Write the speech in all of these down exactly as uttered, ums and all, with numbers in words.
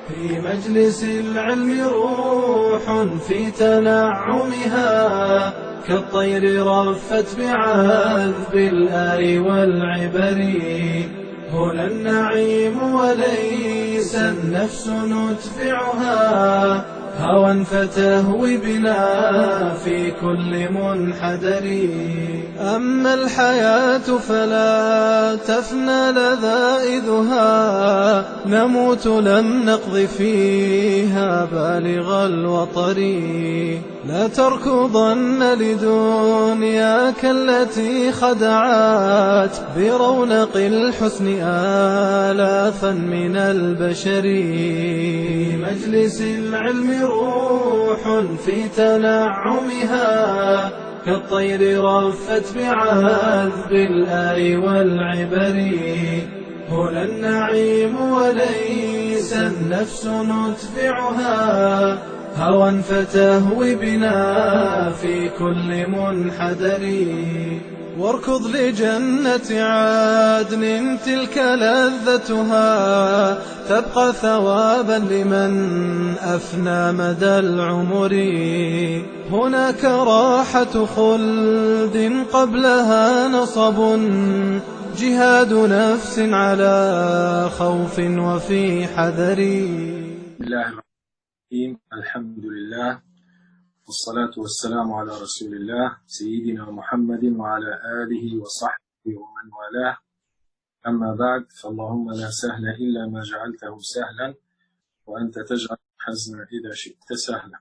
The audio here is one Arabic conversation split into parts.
في مجلس العلم روح في تنعمها، كالطير رفت بعذب الآي والعبر. هنا النعيم وليس النفس ندفعها، هوى فتهوي بنا في كل منحدر. أما الحياة فلا تفنى لذائذها، نموت لم نقض فيها بالغ الوطر. لا تركضن لدنياك التي خدعت برونق الحسن آلافا من البشر. في مجلس العلم روح في تنعمها، كالطير رفت بعذب الآي والعبر. هنا النعيم وليس النفس ندفعها، هوى فتهوي بنا في كل منحدر. واركض لجنة عدن تلك لذتها، تبقى ثوابا لمن أفنى مدى العمر. هناك راحة خلد قبلها نصب، جهاد نفس على خوف وفي حذر. بسم الله الرحمن الرحيم. الحمد لله والصلاة والسلام على رسول الله سيدنا محمد وعلى آله وصحبه ومن والاه. أما بعد، فاللهم لا سهل إلا ما جعلته سهلا، وأنت تجعل الحزن إذا شئت سهلا.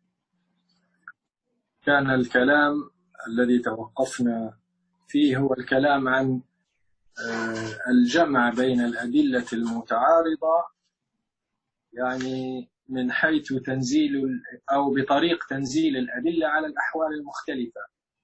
كان الكلام الذي توقفنا فيه هو الكلام عن الجمع بين الأدلة المتعارضة، يعني من حيث تنزيل أو بطريق تنزيل الأدلة على الأحوال المختلفة.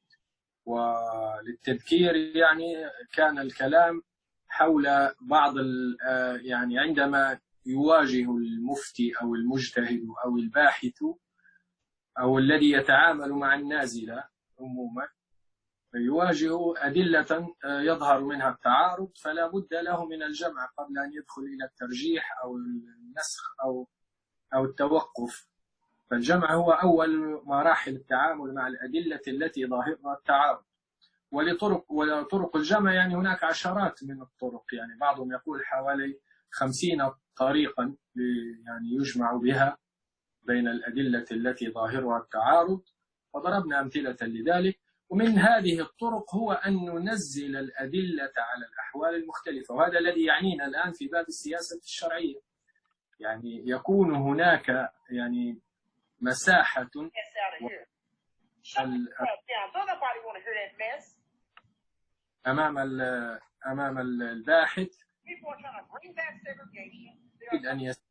وللتذكير يعني كان الكلام حول بعض يعني عندما يواجه المفتي أو المجتهد أو الباحث أو الذي يتعامل مع النازلة عموما، يواجه أدلة يظهر منها التعارض، فلا بد له من الجمع قبل أن يدخل إلى الترجيح أو النسخ أو أو التوقف. فالجمع هو أول مراحل التعامل مع الأدلة التي ظاهرها التعارض. ولطرق وطرق الجمع يعني هناك عشرات من الطرق، يعني بعضهم يقول حوالي خمسين طريقا يعني يجمع بها بين الأدلة التي ظاهرها التعارض، وضربنا أمثلة لذلك. ومن هذه الطرق هو أن ننزل الأدلة على الأحوال المختلفة، وهذا الذي يعنينا الآن في باب السياسة الشرعية. يعني يكون هناك يعني مساحة أمام أمام الباحث يريد أن يستطيع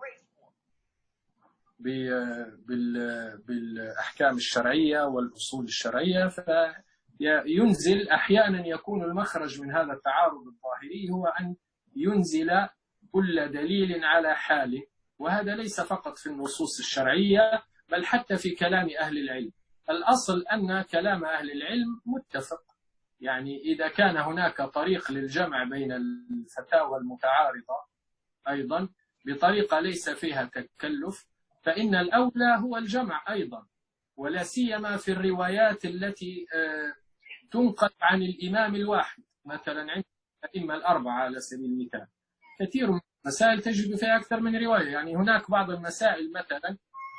بالأحكام الشرعية والأصول الشرعية، فينزل أحيانا يكون المخرج من هذا التعارض الظاهري هو أن ينزل كل دليل على حاله. وهذا ليس فقط في النصوص الشرعية بل حتى في كلام أهل العلم. الأصل أن كلام أهل العلم متفق، يعني إذا كان هناك طريق للجمع بين الفتاوى المتعارضة أيضا بطريقة ليس فيها تكلف، فإن الأولى هو الجمع أيضا، ولا سيما في الروايات التي تنقل عن الإمام الواحد. مثلا عند الأئمة الأربعة على سبيل المثال كثير من المسائل تجد فيها أكثر من رواية. يعني هناك بعض المسائل مثلا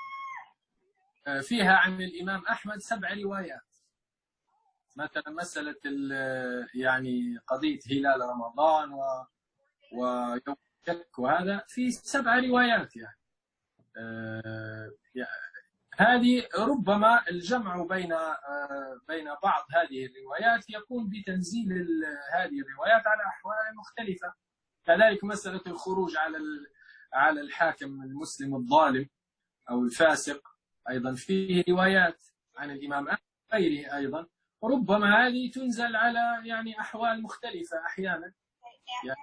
فيها عن الإمام أحمد سبع روايات، مثلا مسألة يعني قضية هلال رمضان ويوم الشك، وهذا في سبع روايات. يعني آه هذه ربما الجمع بين آه بين بعض هذه الروايات يكون بتنزيل هذه الروايات على أحوال مختلفة. كذلك مسألة الخروج على على الحاكم المسلم الظالم أو الفاسق أيضا فيه روايات عن الإمام أحمد وغيره أيضا، وربما هذه تنزل على يعني أحوال مختلفة أحيانا، يعني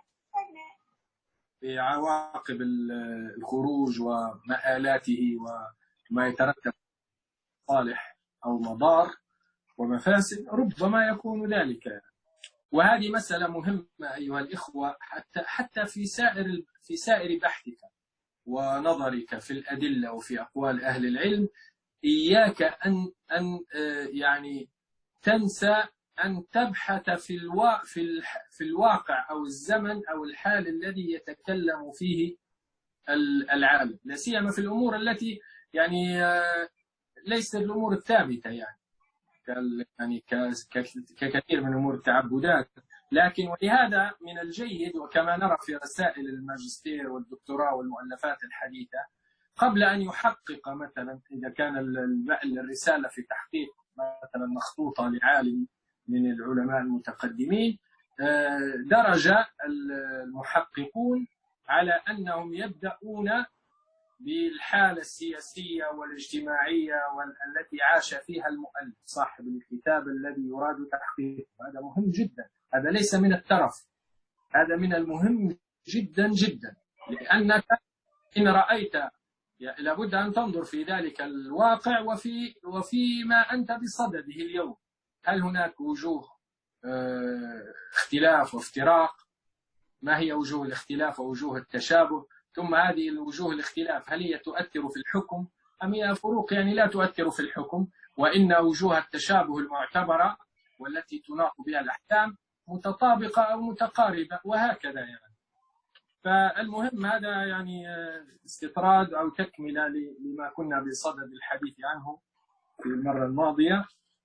بعواقب الخروج ومآلاته وما يترتب صالح أو مضار ومفاسد، ربما يكون ذلك. وهذه مسألة مهمة أيها الإخوة، حتى حتى في سائر في سائر بحثك. ونظرك في الأدلة وفي أقوال أهل العلم، إياك أن أن يعني تنسى أن تبحث في الوا في في الواقع أو الزمن أو الحال الذي يتكلم فيه العالم، لا سيما في الأمور التي يعني ليست الأمور الثابتة، يعني يعني ككثير من أمور التعبدات. لكن ولهذا من الجيد، وكما نرى في رسائل الماجستير والدكتوراه والمؤلفات الحديثة، قبل أن يحقق مثلا إذا كان الرسالة في تحقيق مثلا مخطوطة لعالم من العلماء المتقدمين، درج المحققون على أنهم يبدأون بالحالة السياسية والاجتماعية والتي عاش فيها المؤلف صاحب الكتاب الذي يراد تحقيقه. هذا مهم جدا، هذا ليس من الترف، هذا من المهم جدا جدا، لأنك إن رأيت لابد أن تنظر في ذلك الواقع وفي وفيما أنت بصدده اليوم. هل هناك وجوه اختلاف وافتراق؟ ما هي وجوه الاختلاف ووجوه التشابه؟ ثم هذه الوجوه الاختلاف هل هي تؤثر في الحكم أم هي فروق يعني لا تؤثر في الحكم؟ وإن وجوه التشابه المعتبرة والتي تناط بها الأحكام متطابقة أو متقاربة، وهكذا يعني. فالمهم هذا يعني استطراد أو تكملة لما كنا بصدد الحديث عنه في المرة الماضية.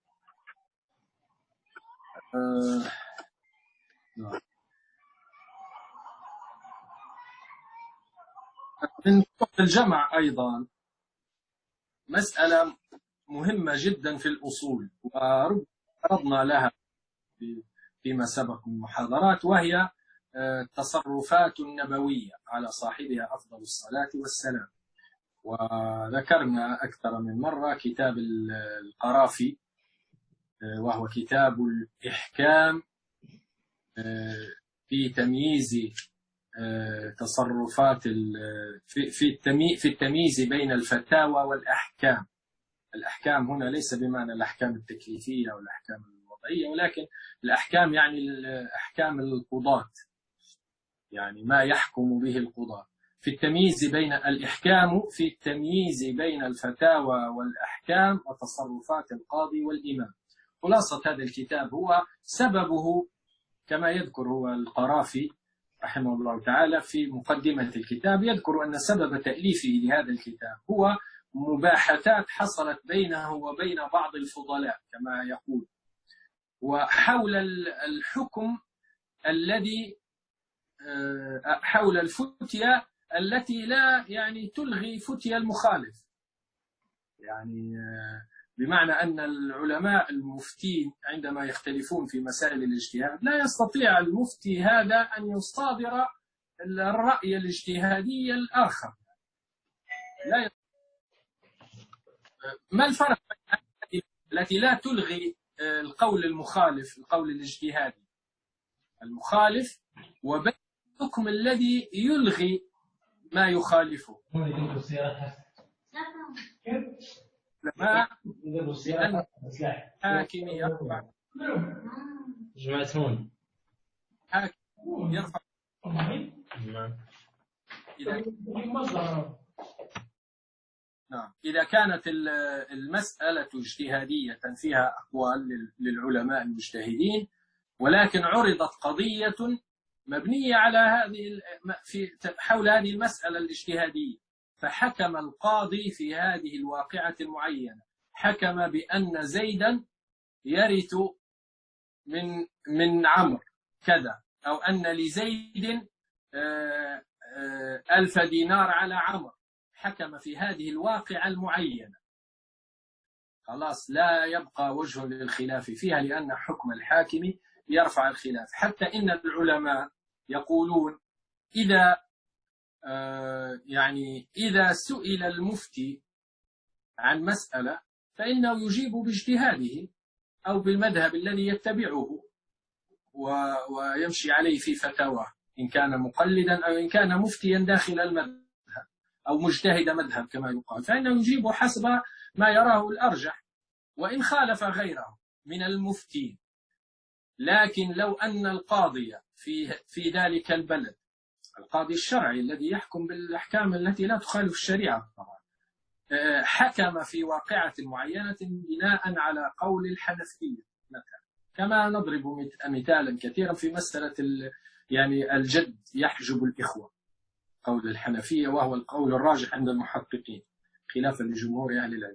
من الجمع أيضا مسألة مهمة جدا في الأصول، وعرضنا لها فيما سبق من محاضرات، وهي التصرفات النبوية على صاحبها أفضل الصلاة والسلام. وذكرنا أكثر من مرة كتاب القرافي، وهو كتاب الإحكام في تمييز تصرفات في التمييز بين الفتاوى والأحكام. الأحكام هنا ليس بمعنى الأحكام التكليفية والأحكام الوضعية، ولكن الأحكام يعني الأحكام القضاة، يعني ما يحكم به القضاة، في التمييز بين الإحكام في التمييز بين الفتاوى والأحكام وتصرفات القاضي والإمام. خلاصة هذا الكتاب هو سببه كما يذكر هو القرافي رحمه الله تعالى في مقدمة الكتاب، يذكر أن سبب تأليفه لهذا الكتاب هو مباحثات حصلت بينه وبين بعض الفضلاء كما يقول، وحول الحكم الذي حول الفتية التي لا يعني تلغي فتية المخالف، يعني بمعنى أن العلماء المفتين عندما يختلفون في مسائل الاجتهاد لا يستطيع المفتي هذا أن يصادر الرأي الاجتهادي الآخر. لا يستطيع. ما الفرق بين التي لا تلغي القول المخالف القول الاجتهادي المخالف وبين الحكم الذي يلغي ما يخالفه؟ لما لأن حاكم يرفع جماعتون حاكم يرفع إذا نعم إذا كانت المسألة اجتهادية فيها أقوال للعلماء المجتهدين، ولكن عرضت قضية مبنية على هذه في حول هذه المسألة الاجتهادية، فحكم القاضي في هذه الواقعة المعينة، حكم بأن زيدا يرث من من عمرو كذا، أو أن لزيد ألف دينار على عمرو، حكم في هذه الواقعة المعينة، خلاص لا يبقى وجه للخلاف فيها، لأن حكم الحاكم يرفع الخلاف. حتى إن العلماء يقولون إذا يعني إذا سئل المفتي عن مسألة فإنه يجيب باجتهاده أو بالمذهب الذي يتبعه ويمشي عليه في فتاواه، إن كان مقلدا أو إن كان مفتيا داخل المذهب أو مجتهد مذهب كما يقال، فإنه يجيب حسب ما يراه الأرجح وإن خالف غيره من المفتين. لكن لو أن القاضي في في ذلك البلد القاضي الشرعي الذي يحكم بالأحكام التي لا تخالف الشريعة طبعا، حكم في واقعة معينة بناء على قول الحنفية مثلا، كما نضرب مثالا كثيرا في مسألة يعني الجد يحجب الإخوة، قول الحنفية، وهو القول الراجح عند المحققين خلافا لجمهور أهل العلم.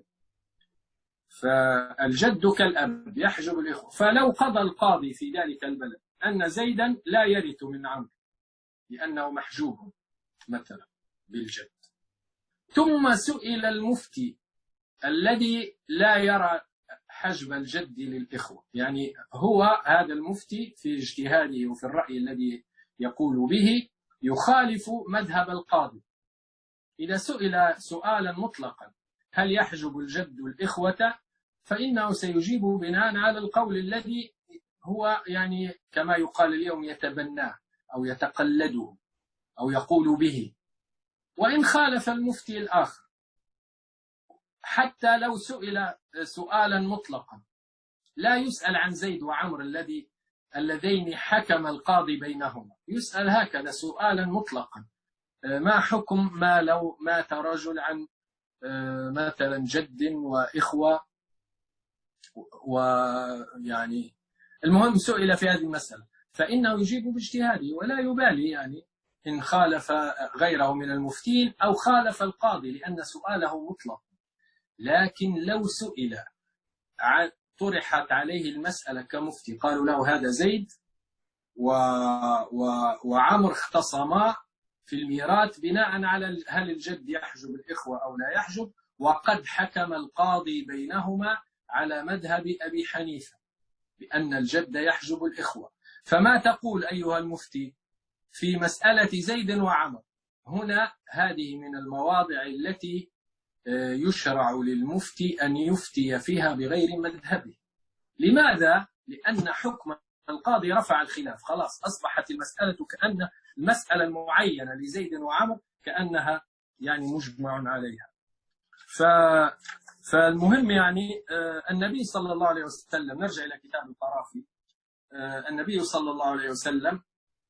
فالجد كالأب يحجب الإخوة، فلو قضى القاضي في ذلك البلد أن زيدا لا يرث من عمرو لأنه محجوب مثلا بالجد، ثم سئل المفتي الذي لا يرى حجب الجد للإخوة، يعني هو هذا المفتي في اجتهاده وفي الرأي الذي يقول به يخالف مذهب القاضي، إذا سئل سؤالا مطلقا هل يحجب الجد الإخوة، فإنه سيجيب بناء على القول الذي هو يعني كما يقال اليوم يتبناه أو يتقلده أو يقول به. وإن خالف المفتي الآخر حتى لو سئل سؤالا مطلقا لا يسأل عن زيد وعمر الذي اللذين حكم القاضي بينهما، يسأل هكذا سؤالا مطلقا، ما حكم ما لو مات رجل عن مثلا جد وإخوة، ويعني المهم سئل في هذه المسألة، فإنه يجيب باجتهاده ولا يبالي يعني إن خالف غيره من المفتين أو خالف القاضي، لأن سؤاله مطلق. لكن لو سئل طرحت عليه المسألة كمفتي، قالوا له هذا زيد و... و... وعمر اختصما في الميراث بناء على هل الجد يحجب الإخوة أو لا يحجب، وقد حكم القاضي بينهما على مذهب أبي حنيفة بأن الجد يحجب الإخوة، فما تقول أيها المفتي في مسألة زيد وعمر؟ هنا هذه من المواضع التي يشرع للمفتي أن يفتي فيها بغير مذهبه. لماذا؟ لأن حكم القاضي رفع الخلاف، خلاص أصبحت المسألة كأن المسألة المعينة لزيد وعمر كأنها يعني مجمع عليها. ف... فالمهم يعني النبي صلى الله عليه وسلم، نرجع إلى كتاب القرافي، النبي صلى الله عليه وسلم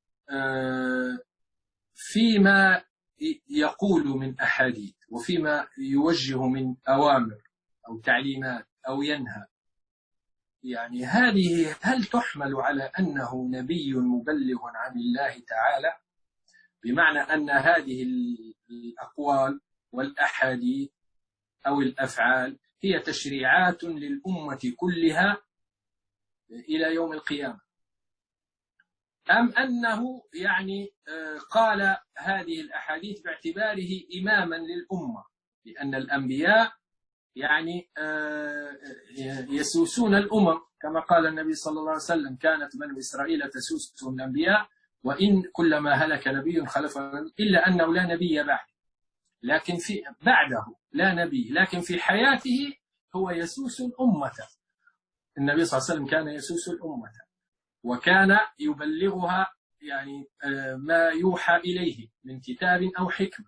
فيما يقول من أحاديث وفيما يوجه من أوامر أو تعليمات أو ينهى، يعني هذه هل تحمل على أنه نبي مبلغ عن الله تعالى؟ بمعنى أن هذه الأقوال والأحاديث أو الأفعال هي تشريعات للأمة كلها إلى يوم القيامة، أم أنه يعني قال هذه الأحاديث باعتباره إماما للأمة، لأن الأنبياء يعني يسوسون الأمم كما قال النبي صلى الله عليه وسلم كانت بنو إسرائيل تسوسهم الأنبياء وإن كلما هلك نبي خلفه إلا أنه لا نبي بعد، لكن في بعده لا نبي، لكن في حياته هو يسوس الأمة. النبي صلى الله عليه وسلم كان يسوس الأمة وكان يبلغها يعني ما يوحى إليه من كتاب أو حكمة.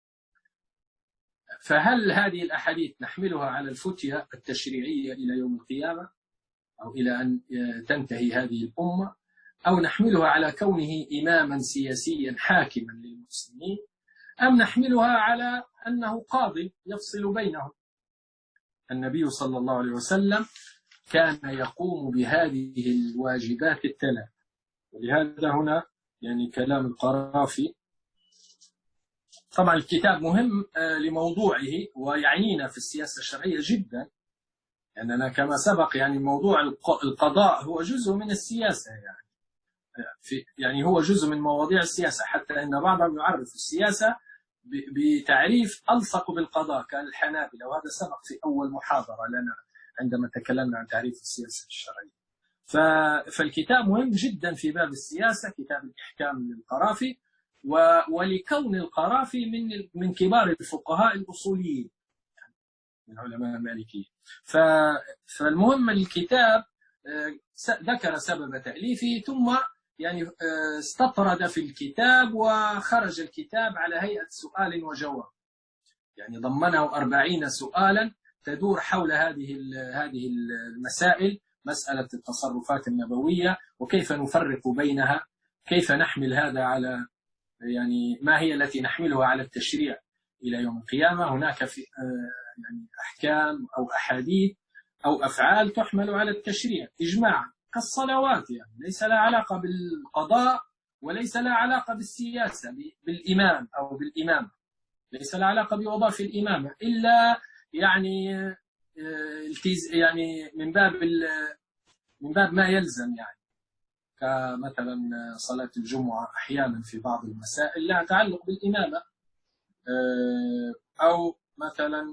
فهل هذه الأحاديث نحملها على الفتية التشريعية إلى يوم القيامة أو إلى أن تنتهي هذه الأمة، أو نحملها على كونه إماما سياسيا حاكما للمسلمين، أم نحملها على أنه قاضي يفصل بينهم؟ النبي صلى الله عليه وسلم كان يقوم بهذه الواجبات الثلاث، ولهذا هنا يعني كلام القرافي. طبعا الكتاب مهم لموضوعه ويعنينا في السياسة الشرعية جدا، لأننا كما سبق يعني موضوع القضاء هو جزء من السياسة، يعني في يعني هو جزء من مواضيع السياسة، حتى أن بعضهم يعرف السياسة بتعريف ألصق بالقضاء كالحنابلة، وهذا سبق في أول محاضرة لنا عندما تكلمنا عن تعريف السياسة الشرعية. فالكتاب مهم جدا في باب السياسة، كتاب الإحكام للقرافي، ولكون القرافي من من كبار الفقهاء الأصوليين من علماء المالكية. فالمهم الكتاب ذكر سبب تأليفه، ثم يعني استطرد في الكتاب وخرج الكتاب على هيئة سؤال وجواب، يعني ضمنه أربعين سؤالا تدور حول هذه هذه المسائل، مسألة التصرفات النبوية وكيف نفرق بينها، كيف نحمل هذا على يعني ما هي التي نحملها على التشريع إلى يوم القيامة. هناك في يعني أحكام أو أحاديث أو أفعال تحمل على التشريع إجماعا كالصلوات، يعني ليس لها علاقة بالقضاء وليس لها علاقة بالسياسة بالإمام أو بالإمامة، ليس لها علاقة بوظائف الإمامة إلا يعني يعني من باب من باب ما يلزم، يعني كمثلا صلاة الجمعة أحيانا في بعض المسائل لها تعلق بالإمامة، أو مثلا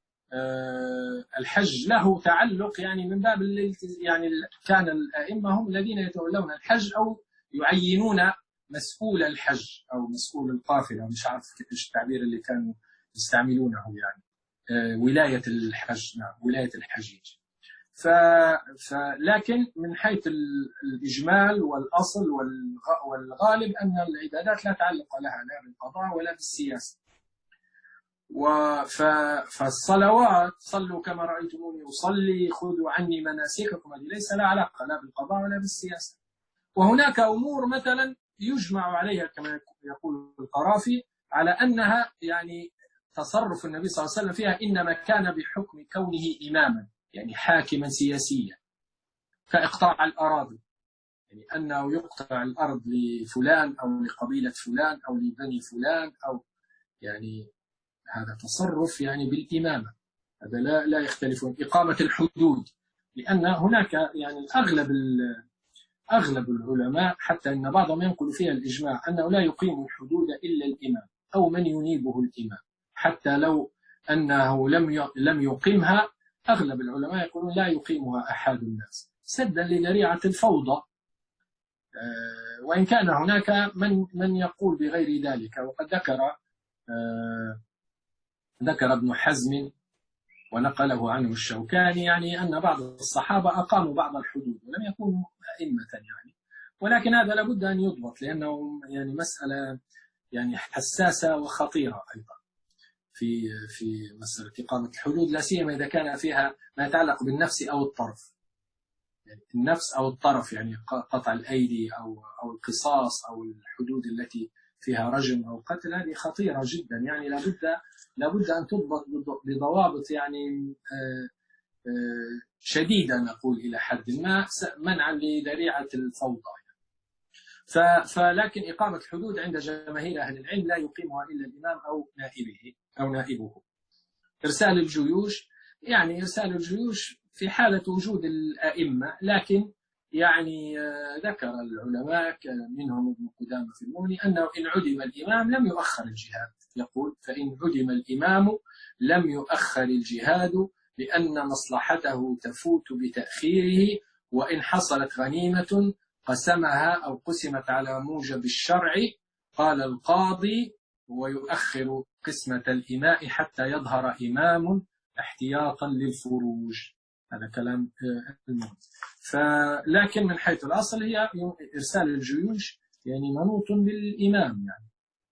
الحج له تعلق يعني من باب يعني كان الأئمة هم الذين يتولون الحج أو يعينون مسؤول الحج أو مسؤول القافلة، مش عارف ايش التعبير اللي كانوا يستعملونه، يعني ولاية الحج، نعم ولاية الحجيج. ف... لكن من حيث الإجمال والأصل والغالب أن العبادات لا تعلق لها لا بالقضاء ولا بالسياسة. وف... فالصلوات صلوا كما رأيتموني أصلي خذوا عني مناسككم هذه ليس لها علاقة لا بالقضاء ولا بالسياسة. وهناك أمور مثلا يجمع عليها كما يقول القرافي على أنها يعني تصرف النبي صلى الله عليه وسلم فيها إنما كان بحكم كونه إماما، يعني حاكما سياسيا، كإقطاع الأراضي، يعني أنه يقطع الأرض لفلان أو لقبيلة فلان أو لبني فلان، أو يعني هذا تصرف يعني بالإمامة، هذا لا لا يختلفون. إقامة الحدود، لأن هناك يعني أغلب أغلب العلماء حتى أن بعضهم ينقل فيها الإجماع أنه لا يقيم الحدود إلا الإمام أو من ينيبه الإمام، حتى لو أنه لم لم يقيمها أغلب العلماء يقولون لا يقيمها أحد الناس سدا لذريعة الفوضى، وإن كان هناك من من يقول بغير ذلك. وقد ذكر ذكر ابن حزم ونقله عنه الشوكاني يعني أن بعض الصحابة أقاموا بعض الحدود ولم يكونوا أئمة يعني، ولكن هذا لابد أن يضبط لأنه يعني مسألة يعني حساسة وخطيرة أيضا في في مسألة إقامة الحدود، لا سيما إذا كان فيها ما يتعلق بالنفس أو الطرف، يعني النفس أو الطرف، يعني قطع الأيدي أو أو القصاص أو الحدود التي فيها رجم أو قتل، هذه خطيرة جدا، يعني لابد لابد أن تضبط بضوابط يعني شديدة نقول إلى حد ما منعا لذريعة الفوضى. فلكن إقامة الحدود عند جماهير أهل العلم لا يقيمها إلا الإمام أو نائبه أو نائبه. إرسال الجيوش، يعني إرسال الجيوش في حالة وجود الأئمة، لكن يعني ذكر العلماء منهم ابن قدامة في المغني أنه إن عدم الإمام لم يؤخر الجهاد، يقول فإن عدم الإمام لم يؤخر الجهاد لأن مصلحته تفوت بتأخيره، وإن حصلت غنيمة قسمها أو قسمت على موجب الشرع قال القاضي ويؤخر قسمة الإماء حتى يظهر إمام احتياطا للفروج. هذا كلام المهم. فلكن من حيث الأصل هي إرسال الجيوش يعني منوط بالإمام يعني.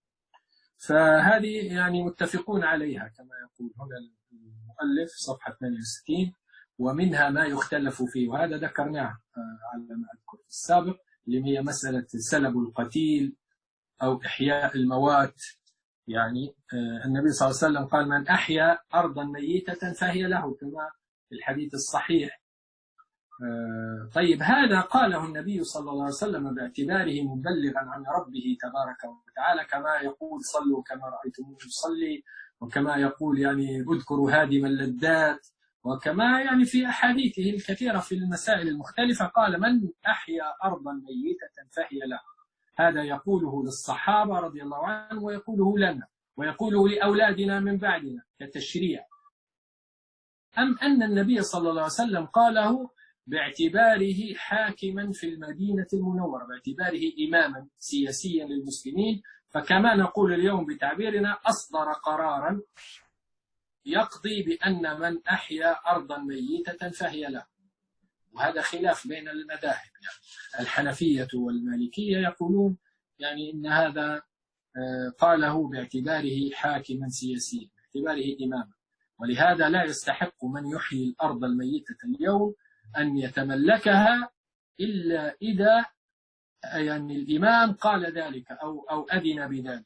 فهذه يعني متفقون عليها كما يقول هنا المؤلف صفحة ثمانية وستين، ومنها ما يختلف فيه، وهذا ذكرناه على ما أذكر في السابق، اللي هي مسألة سلب القتيل أو إحياء الموات. يعني النبي صلى الله عليه وسلم قال من أحيا أرضا ميتة فهي له كما في الحديث الصحيح. طيب هذا قاله النبي صلى الله عليه وسلم باعتباره مبلغا عن ربه تبارك وتعالى، كما يقول صلوا كما رأيتموني أصلي، وكما يقول يعني اذكروا هادم اللذات، وكما يعني في أحاديثه الكثيرة في المسائل المختلفة قال من أحيا أرضا ميتة فهي له. هذا يقوله للصحابة رضي الله عنهم ويقوله لنا ويقوله لأولادنا من بعدنا كتشريع، أم أن النبي صلى الله عليه وسلم قاله باعتباره حاكما في المدينة المنورة، باعتباره إماما سياسيا للمسلمين، فكما نقول اليوم بتعبيرنا أصدر قرارا يقضي بأن من أحيا أرضا ميتة فهي له. وهذا خلاف بين المذاهب، يعني الحنفية والمالكية يقولون يعني إن هذا قاله باعتباره حاكما سياسيا باعتباره إماما، ولهذا لا يستحق من يحيي الأرض الميتة اليوم أن يتملكها إلا إذا يعني الإمام قال ذلك أو أو أذن بذلك،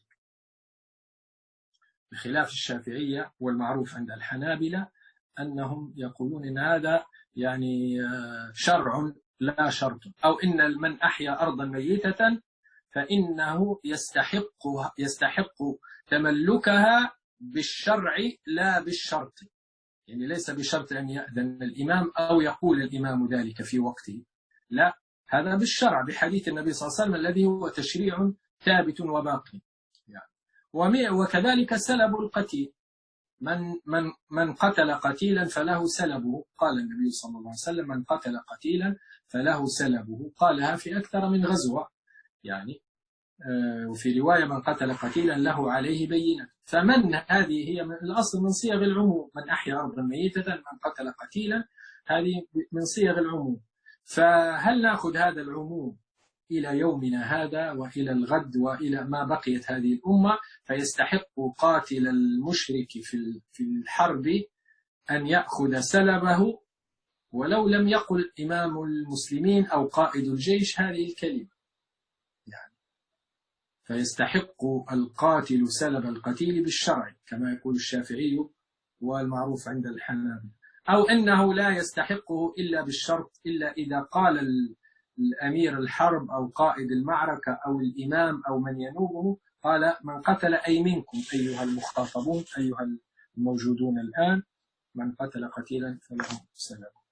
بخلاف الشافعية والمعروف عند الحنابلة أنهم يقولون إن هذا يعني شرع لا شرط، أو إن من أحيا أرضا ميتة فإنه يستحق يستحق تملكها بالشرع لا بالشرط، يعني ليس بشرط أن يأذن الإمام أو يقول الإمام ذلك في وقته، لا، هذا بالشرع بحديث النبي صلى الله عليه وسلم الذي هو تشريع ثابت وباقي يعني. وكذلك سلب القتيل، من من من قتل قتيلا فله سلبه، قال النبي صلى الله عليه وسلم من قتل قتيلا فله سلبه، قالها في أكثر من غزوة يعني، وفي رواية من قتل قتيلا له عليه بينة. فمن هذه هي من الأصل من صيغ العموم، من أحيا أرضا ميتة من قتل قتيلا، هذه من صيغ العموم. فهل نأخذ هذا العموم إلى يومنا هذا وإلى الغد وإلى ما بقيت هذه الأمة، فيستحق قاتل المشرك في الحرب أن يأخذ سلبه ولو لم يقل إمام المسلمين أو قائد الجيش هذه الكلمة يعني، فيستحق القاتل سلب القتيل بالشرع كما يقول الشافعي والمعروف عند الحنابلة، أو أنه لا يستحقه إلا بالشرط إلا إذا قال الأمير الحرب أو قائد المعركة أو الإمام أو من ينوبه، قال من قتل أي منكم أيها المخاطبون أيها الموجودون الآن، من قتل قتيلا فله سلبه.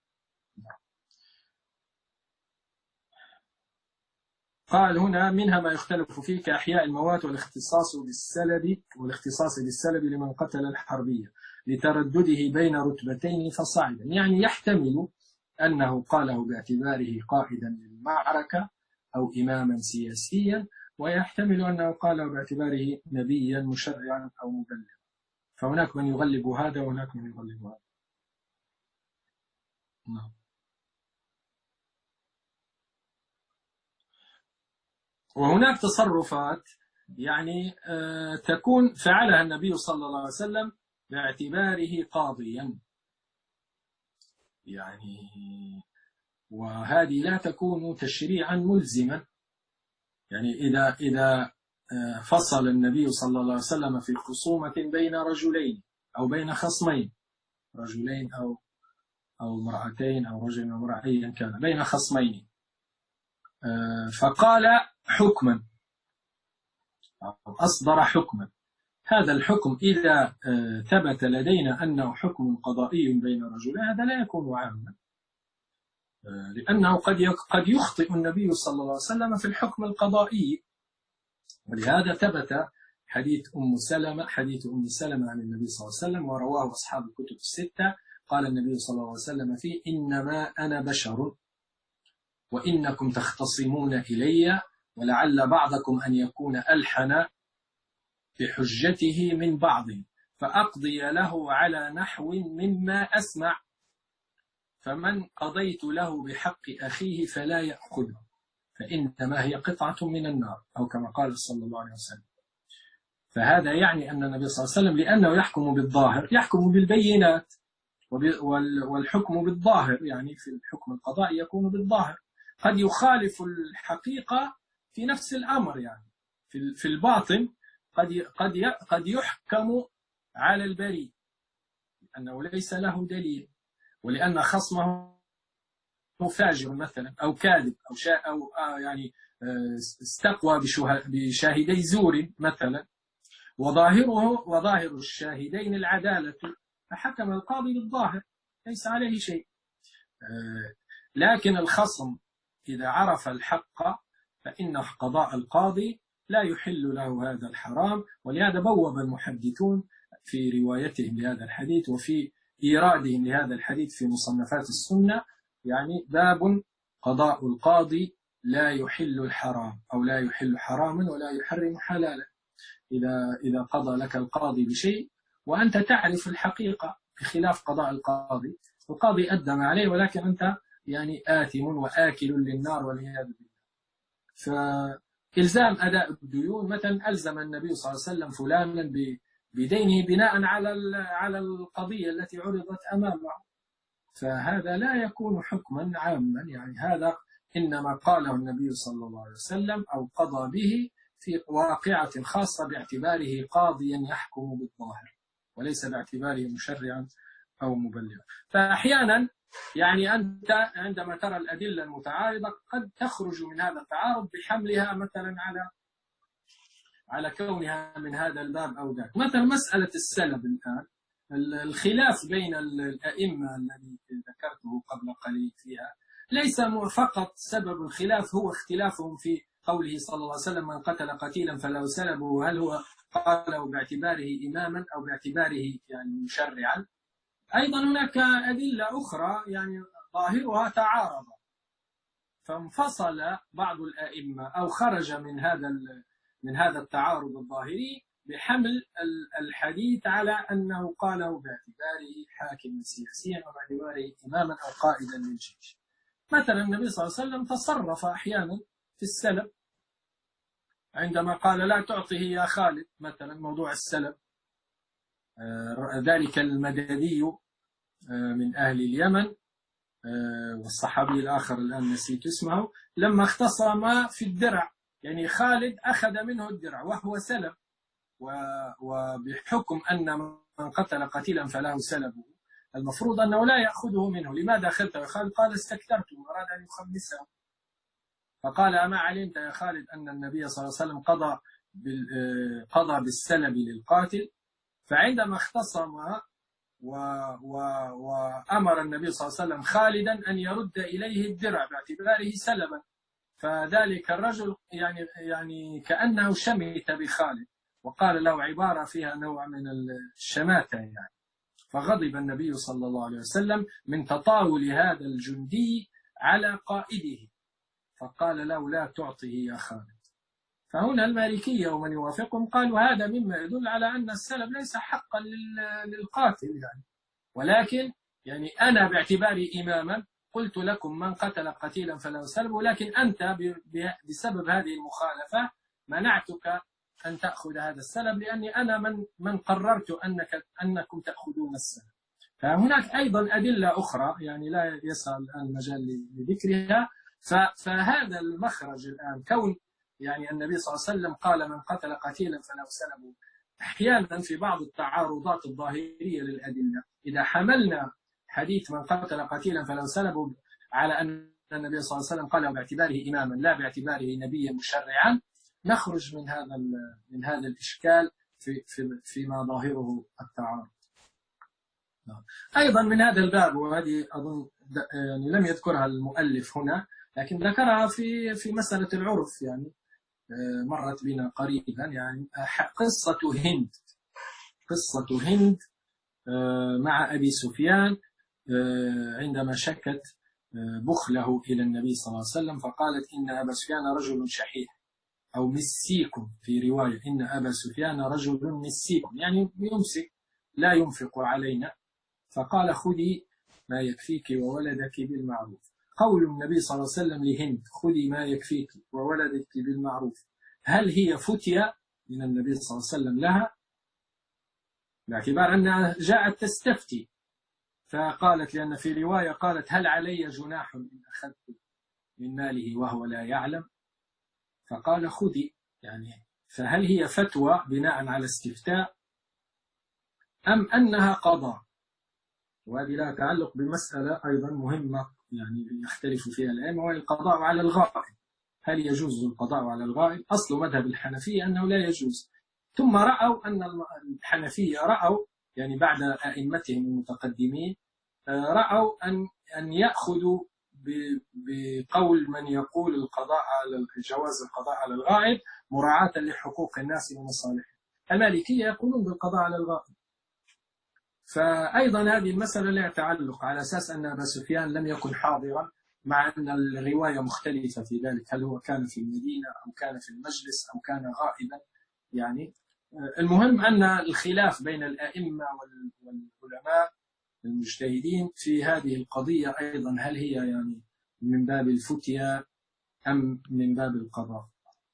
قال هنا منها ما يختلف فيه كأحياء الموات والاختصاص بالسلب والاختصاص بالسلب لمن قتل الحربية لتردده بين رتبتين فصاعدا، يعني يحتمل أنه قاله باعتباره قائدا للمعركة أو إماما سياسيا، ويحتمل أنه قاله باعتباره نبيا مشرعا أو مبلغا، فهناك من يغلب هذا وهناك من يغلب هذا. نعم. وهناك تصرفات يعني تكون فعلها النبي صلى الله عليه وسلم باعتباره قاضيا يعني، وهذه لا تكون تشريعا ملزما يعني. إذا إذا فصل النبي صلى الله عليه وسلم في خصومة بين رجلين أو بين خصمين، رجلين أو أو امرأتين أو رجل وامرأة أيا كان، بين خصمين، فقال حكما أو أصدر حكما، هذا الحكم إذا ثبت لدينا أنه حكم قضائي بين رجلين هذا لا يكون عاما، لأنه قد قد يخطئ النبي صلى الله عليه وسلم في الحكم القضائي. ولهذا ثبت حديث أم سلمة حديث أم سلمة عن النبي صلى الله عليه وسلم ورواه أصحاب الكتب الستة، قال النبي صلى الله عليه وسلم فيه إنما أنا بشر وإنكم تختصمون إلي ولعل بعضكم أن يكون ألحن بحجته من بعض فأقضي له على نحو مما أسمع، فمن قضيت له بحق أخيه فلا يأخذه فإنما هي قطعة من النار، أو كما قال صلى الله عليه وسلم. فهذا يعني أن النبي صلى الله عليه وسلم لأنه يحكم بالظاهر يحكم بالبينات، والحكم بالظاهر يعني في الحكم القضائي يكون بالظاهر، قد يخالف الحقيقة في نفس الأمر يعني في الباطن، قد قد قد يحكم على البريء لأنه ليس له دليل، ولأن خصمه فاجر مثلا أو كاذب أو شاء أو يعني استقوى بشاهدي زور مثلا، وظاهره وظاهر الشاهدين العدالة، فحكم القاضي بالظاهر ليس عليه شيء. لكن الخصم إذا عرف الحق فإن قضاء القاضي لا يحل له هذا الحرام، ولهذا بوب المحدثون في روايتهم لهذا الحديث وفي إيرادهم لهذا الحديث في مصنفات السنة يعني باب قضاء القاضي لا يحل الحرام أو لا يحل حراما ولا يحرم حلالا. إذا إذا قضى لك القاضي بشيء وأنت تعرف الحقيقة بخلاف قضاء القاضي، القاضي أدى ما عليه ولكن أنت يعني آثم وآكل للنار والعياذ بالله. فإلزام أداء الديون مثلا ألزم النبي صلى الله عليه وسلم فلانا بدينه بناء على على القضية التي عرضت أمامه، فهذا لا يكون حكما عاما يعني، هذا إنما قاله النبي صلى الله عليه وسلم أو قضى به في واقعة خاصة باعتباره قاضيا يحكم بالظاهر وليس باعتباره مشرعا أو مبلغا. فأحيانا يعني أنت عندما ترى الأدلة المتعارضة قد تخرج من هذا التعارض بحملها مثلا على على كونها من هذا الباب أو ذاك. مثلا مسألة السلب الآن، الخلاف بين الأئمة الذي ذكرته قبل قليل فيها ليس فقط سبب الخلاف هو اختلافهم في قوله صلى الله عليه وسلم: من قتل قتيلا فله سلبه، هل هو قاله باعتباره إماما أو باعتباره يعني مشرعا. أيضا هناك أدلة أخرى يعني ظاهرها تعارض، فانفصل بعض الأئمة أو خرج من هذا من هذا التعارض الظاهري بحمل الحديث على أنه قاله باعتباره حاكما سياسيا أو باعتباره إماما أو قائدا للجيش. مثلا النبي صلى الله عليه وسلم تصرف أحيانا في السلب عندما قال: لا تعطه يا خالد، مثلا موضوع السلب. ذلك المددي من أهل اليمن والصحابي الآخر الآن نسيت اسمه، لما اختصم في الدرع، يعني خالد أخذ منه الدرع وهو سلب، وبحكم أن من قتل قتيلا فله سلبه المفروض أنه لا يأخذه منه. لماذا أخذته يا خالد؟ قال: استكثرت، أراد أن يخمسه. فقال: أما علمت يا خالد أن النبي صلى الله عليه وسلم قضى قضى بالسلب للقاتل؟ فعندما اختصم وأمر النبي صلى الله عليه وسلم خالدا أن يرد إليه الدرع باعتباره سلبا، فذلك الرجل يعني يعني كأنه شمت بخالد وقال له عبارة فيها نوع من الشماتة يعني. فغضب النبي صلى الله عليه وسلم من تطاول هذا الجندي على قائده، فقال له: لا تعطه يا خالد. فهنا المالكية ومن يوافقهم قالوا هذا مما يدل على أن السلب ليس حقا للقاتل يعني، ولكن يعني أنا باعتباري إماما قلت لكم: من قتل قتيلا فله سلب، ولكن أنت بسبب هذه المخالفة منعتك أن تأخذ هذا السلب، لأني أنا من من قررت أنك أنكم تأخذون السلب. فهناك أيضا أدلة أخرى يعني لا يسع الآن المجال لذكرها. فهذا المخرج الآن كون يعني النبي صلى الله عليه وسلم قال: من قتل قتيلا فله سلب، أحيانا في بعض التعارضات الظاهرية للأدلة إذا حملنا حديث من قتل قتيلا فله سلب على أن النبي صلى الله عليه وسلم قال باعتباره إماما لا باعتباره نبيا مشرعا، نخرج من هذا من هذا الإشكال في في فيما ظاهره التعارض. أيضا من هذا الباب، وهذه أظن يعني لم يذكرها المؤلف هنا لكن ذكرها في في مسألة العرف، يعني مرت بنا قريبا، يعني قصة هند قصة هند مع أبي سفيان عندما شكت بخله إلى النبي صلى الله عليه وسلم، فقالت: إن أبا سفيان رجل شحيح، أو مسيك في رواية، إن أبا سفيان رجل مسيك، يعني يمسك لا ينفق علينا. فقال: خذي ما يكفيك وولدك بالمعروف. قول النبي صلى الله عليه وسلم لهند: خذي ما يكفيك وولدك بالمعروف، هل هي فتية من النبي صلى الله عليه وسلم لها باعتبار أنها جاءت تستفتي؟ فقالت، لأن في رواية قالت: هل علي جناح إن أخذت من ماله وهو لا يعلم؟ فقال: خذي، يعني فهل هي فتوى بناء على استفتاء أم أنها قضاء؟ وهذه لها تعلق بمسألة أيضا مهمة يعني يختلف فيها الأئمة، وهي القضاء على الغائب. هل يجوز القضاء على الغائب؟ أصل مذهب الحنفية أنه لا يجوز، ثم رأوا أن الحنفية رأوا يعني بعد أئمتهم المتقدمين رأوا أن أن يأخذوا بقول من يقول القضاء على جواز القضاء على الغائب مراعاة لحقوق الناس ومصالحهم. المالكية يقولون بالقضاء على الغائب. فأيضا هذه المسألة لها تعلق على أساس أن أبا سفيان لم يكن حاضرا، مع أن الرواية مختلفة في ذلك، هل هو كان في المدينة أو كان في المجلس أو كان غائبا يعني. المهم أن الخلاف بين الأئمة والعلماء المجتهدين في هذه القضية أيضا، هل هي يعني من باب الفتية أم من باب القضاء.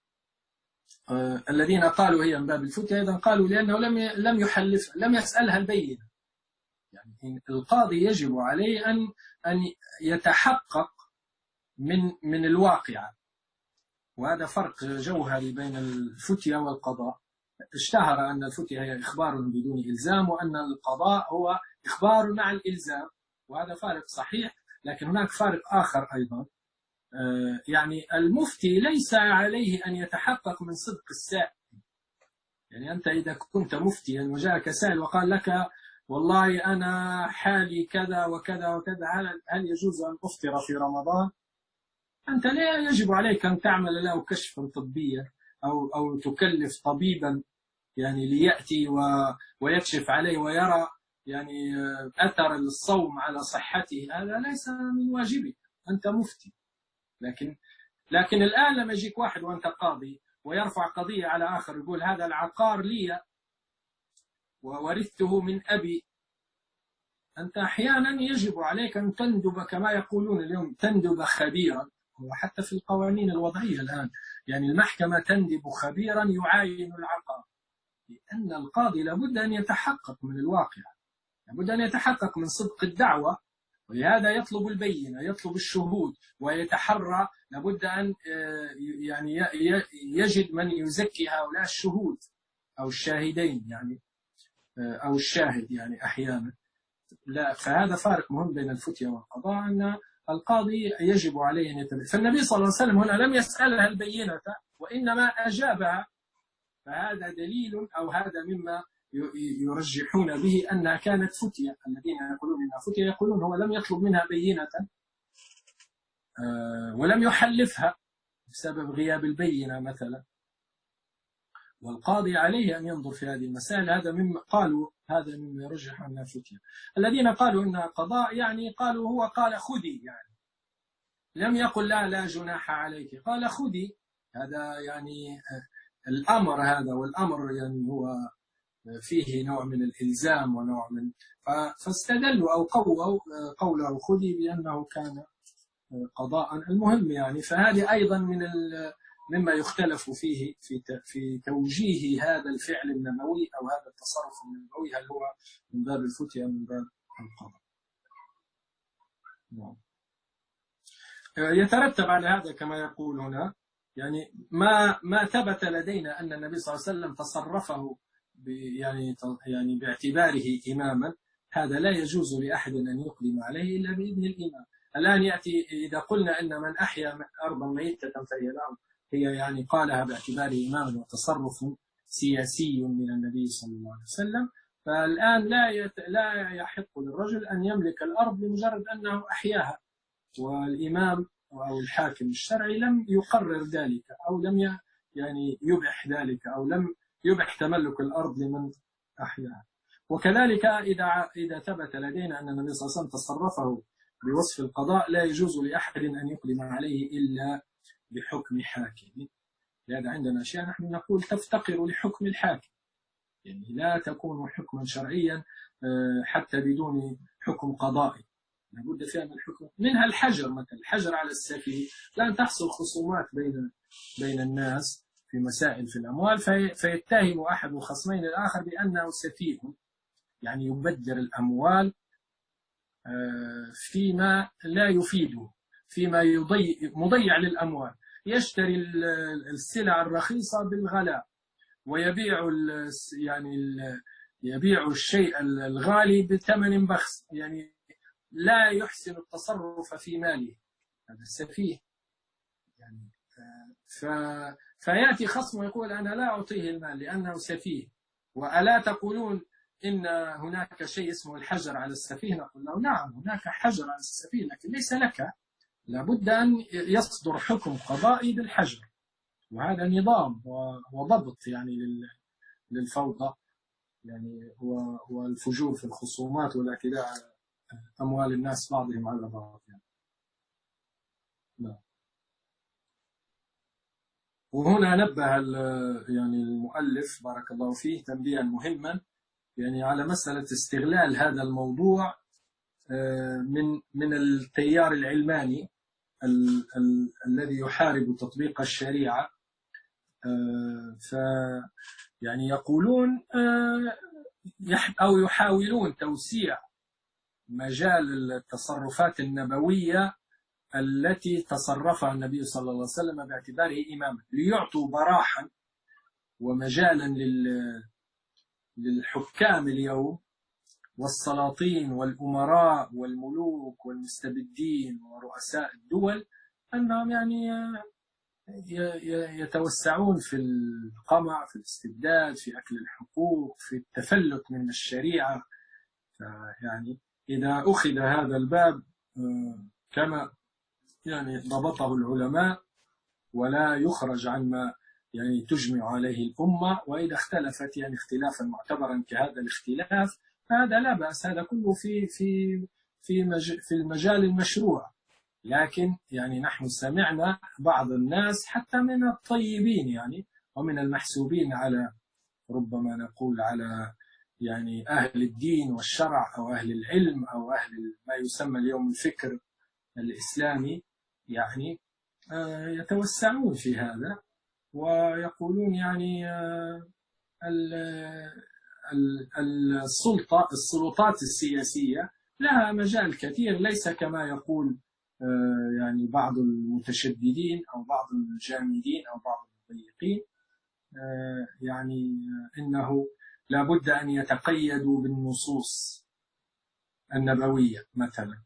آه الذين قالوا هي من باب الفتية أيضا قالوا لأنه لم لم يحلف لم يسألها البينة، يعني القاضي يجب عليه أن أن يتحقق من من الواقعة. وهذا فرق جوهري بين الفتية والقضاء. اشتهر أن الفتية هي إخبار بدون إلزام، وأن القضاء هو إخبار مع الإلزام، وهذا فارق صحيح. لكن هناك فارق آخر أيضا، يعني المفتي ليس عليه أن يتحقق من صدق السائل. يعني أنت إذا كنت مفتيا وجاءك سائل وقال لك والله أنا حالي كذا وكذا وكذا، هل يجوز أن أفطر في رمضان؟ أنت لا يجب عليك أن تعمل له كشفا طبيا أو أو تكلف طبيبا يعني ليأتي ويكشف عليه ويرى يعني أثر الصوم على صحته. هذا ليس من واجبك، أنت مفتي. لكن لكن الآن لما يجيك واحد وأنت قاضي ويرفع قضية على آخر، يقول هذا العقار لي وورثته من أبي، أنت أحيانا يجب عليك أن تندب كما يقولون اليوم، تندب خبيرا. وحتى في القوانين الوضعية الآن يعني المحكمة تندب خبيرا يعاين العقار، لأن القاضي لابد أن يتحقق من الواقع، لابد أن يتحقق من صدق الدعوة، ولهذا يطلب البينة، يطلب الشهود، ويتحرى. لابد أن يعني يجد من يزكي هؤلاء الشهود أو الشاهدين يعني أو الشاهد يعني أحيانا. لا، فهذا فارق مهم بين الفتية والقضاء، أن القاضي يجب عليه أن يتبع. فالنبي صلى الله عليه وسلم هنا لم يسألها البينة وإنما أجابها، فهذا دليل أو هذا مما يرجحون به أنها كانت فتية. الذين يقولون أنها فتية يقولون هو لم يطلب منها بينة ولم يحلفها بسبب غياب البينة مثلا، والقاضي عليه أن ينظر في هذه المسائل. هذا مما قالوا، هذا مما يرجح أنها فتية. الذين قالوا أنها قضاء يعني قالوا هو قال خذي، يعني لم يقل لا لا جناح عليك، قال خذي. هذا يعني الأمر هذا، والأمر يعني هو فيه نوع من الإلزام ونوع من، فاستدلوا أو قووا قوله خذي بأنه كان قضاء. المهم يعني فهذه أيضا من مما يختلف فيه في في توجيه هذا الفعل النبوي أو هذا التصرف النبوي، هل هو من باب الفتية أو من باب القضاء. يترتب على هذا كما يقول هنا يعني ما ما ثبت لدينا أن النبي صلى الله عليه وسلم تصرفه يعني يعني باعتباره إماما، هذا لا يجوز لأحد أن يقدم عليه إلا بإذن الإمام. الآن يأتي إذا قلنا أن من أحيا أرضا ميتة فهي له، هي يعني قالها باعتباره إماما وتصرف سياسي من النبي صلى الله عليه وسلم، فالآن لا يت... لا يحق للرجل أن يملك الأرض لمجرد أنه أحياها، والإمام أو الحاكم الشرعي لم يقرر ذلك أو لم ي... يعني يبح ذلك أو لم يبح تملك الأرض لمن أحياها. وكذلك إذا إذا ثبت لدينا أن النبي صلى الله عليه وسلم تصرفه بوصف القضاء، لا يجوز لأحد أن يقدم عليه إلا بحكم حاكم. لهذا عندنا أشياء نحن نقول تفتقر لحكم الحاكم، يعني لا تكون حكما شرعيا حتى بدون حكم قضائي، لابد فيها من الحكم. منها الحجر مثلا، الحجر على السفيه، لأن تحصل خصومات بين بين الناس في مسائل في الأموال، في فيتهم أحد الخصمين الآخر بأنه سفيه، يعني يبذر الأموال فيما لا يفيده، فيما يضيع مضيع للأموال، يشتري السلع الرخيصة بالغلاء ويبيع يعني يبيع الشيء الغالي بثمن بخس، يعني لا يحسن التصرف في ماله، هذا السفيه يعني. ف... فيأتي خصم ويقول أنا لا أعطيه المال لأنه سفيه، وألا تقولون إن هناك شيء اسمه الحجر على السفيه؟ نقول له نعم هناك حجر على السفيه، لكن ليس لك، لابد أن يصدر حكم قضائي بالحجر، وهذا نظام وضبط يعني للفوضى يعني والفجور في الخصومات والاعتداء على أموال الناس بعضهم على بعض يعني. لا. وهنا نبه يعني المؤلف بارك الله فيه تنبيها مهما يعني على مسألة استغلال هذا الموضوع من من التيار العلماني ال ال الذي يحارب تطبيق الشريعة. ف يعني يقولون أو يحاولون توسيع مجال التصرفات النبوية التي تصرفها النبي صلى الله عليه وسلم باعتباره إماما، ليعطوا براحا ومجالا للحكام اليوم والسلاطين والأمراء والملوك والمستبدين ورؤساء الدول أنهم يعني يتوسعون في القمع، في الاستبداد، في أكل الحقوق، في التفلت من الشريعة. يعني إذا أخذ هذا الباب كما يعني ضبطه العلماء ولا يخرج عن ما يعني تجمع عليه الأمة، وإذا اختلفت يعني اختلافا معتبرا كهذا الاختلاف فهذا لا بأس، هذا كله في في في مج في المجال المشروع. لكن يعني نحن سمعنا بعض الناس حتى من الطيبين يعني ومن المحسوبين على ربما نقول على يعني أهل الدين والشرع أو أهل العلم أو أهل ما يسمى اليوم الفكر الإسلامي، يعني يتوسعون في هذا ويقولون يعني السلطة السلطات السياسية لها مجال كثير، ليس كما يقول يعني بعض المتشددين أو بعض الجامدين أو بعض المضيقين، يعني إنه لا بد أن يتقيدوا بالنصوص النبوية مثلا.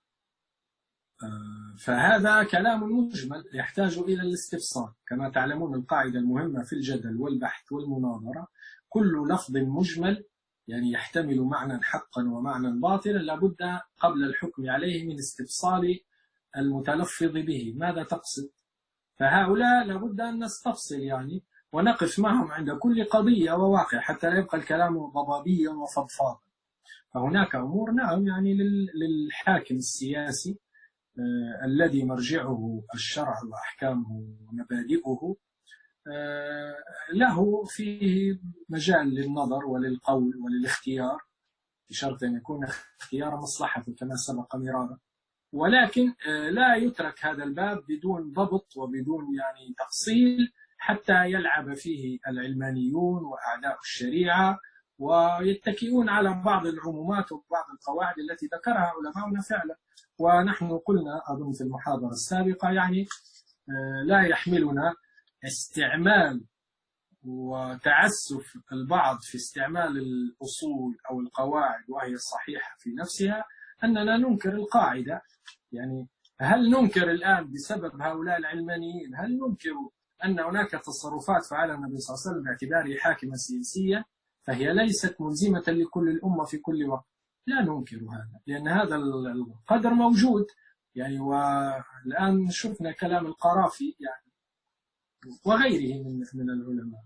فهذا كلام مجمل يحتاج إلى الاستفصال. كما تعلمون القاعدة المهمة في الجدل والبحث والمناظرة، كل لفظ مجمل يعني يحتمل معنى حقا ومعنى باطلا لابد قبل الحكم عليه من استفصال المتلفظ به، ماذا تقصد؟ فهؤلاء لابد أن نستفصل يعني ونقف معهم عند كل قضية وواقع حتى لا يبقى الكلام ضبابيا وفضفاضا. فهناك أمور نعم يعني للحاكم السياسي آه الذي مرجعه الشرع وأحكامه ومبادئه آه له فيه مجال للنظر وللقول وللاختيار، بشرط أن يكون اختيار مصلحة كما سبق مرارا، ولكن آه لا يترك هذا الباب بدون ضبط وبدون يعني تفصيل حتى يلعب فيه العلمانيون وأعداء الشريعة ويتكئون على بعض العمومات وبعض القواعد التي ذكرها علماؤنا فعلا. ونحن قلنا أظن في المحاضرة السابقة يعني لا يحملنا استعمال وتعسف البعض في استعمال الأصول أو القواعد وهي صحيحة في نفسها أننا ننكر القاعدة. يعني هل ننكر الآن بسبب هؤلاء العلمانيين، هل ننكر أن هناك تصرفات فعلها النبي صلى الله عليه وسلم باعتباره حاكما سياسيا فهي ليست ملزمة لكل الأمة في كل وقت؟ لا ننكر هذا، لأن هذا القدر موجود يعني. والآن شفنا كلام القرافي يعني وغيره من من العلماء،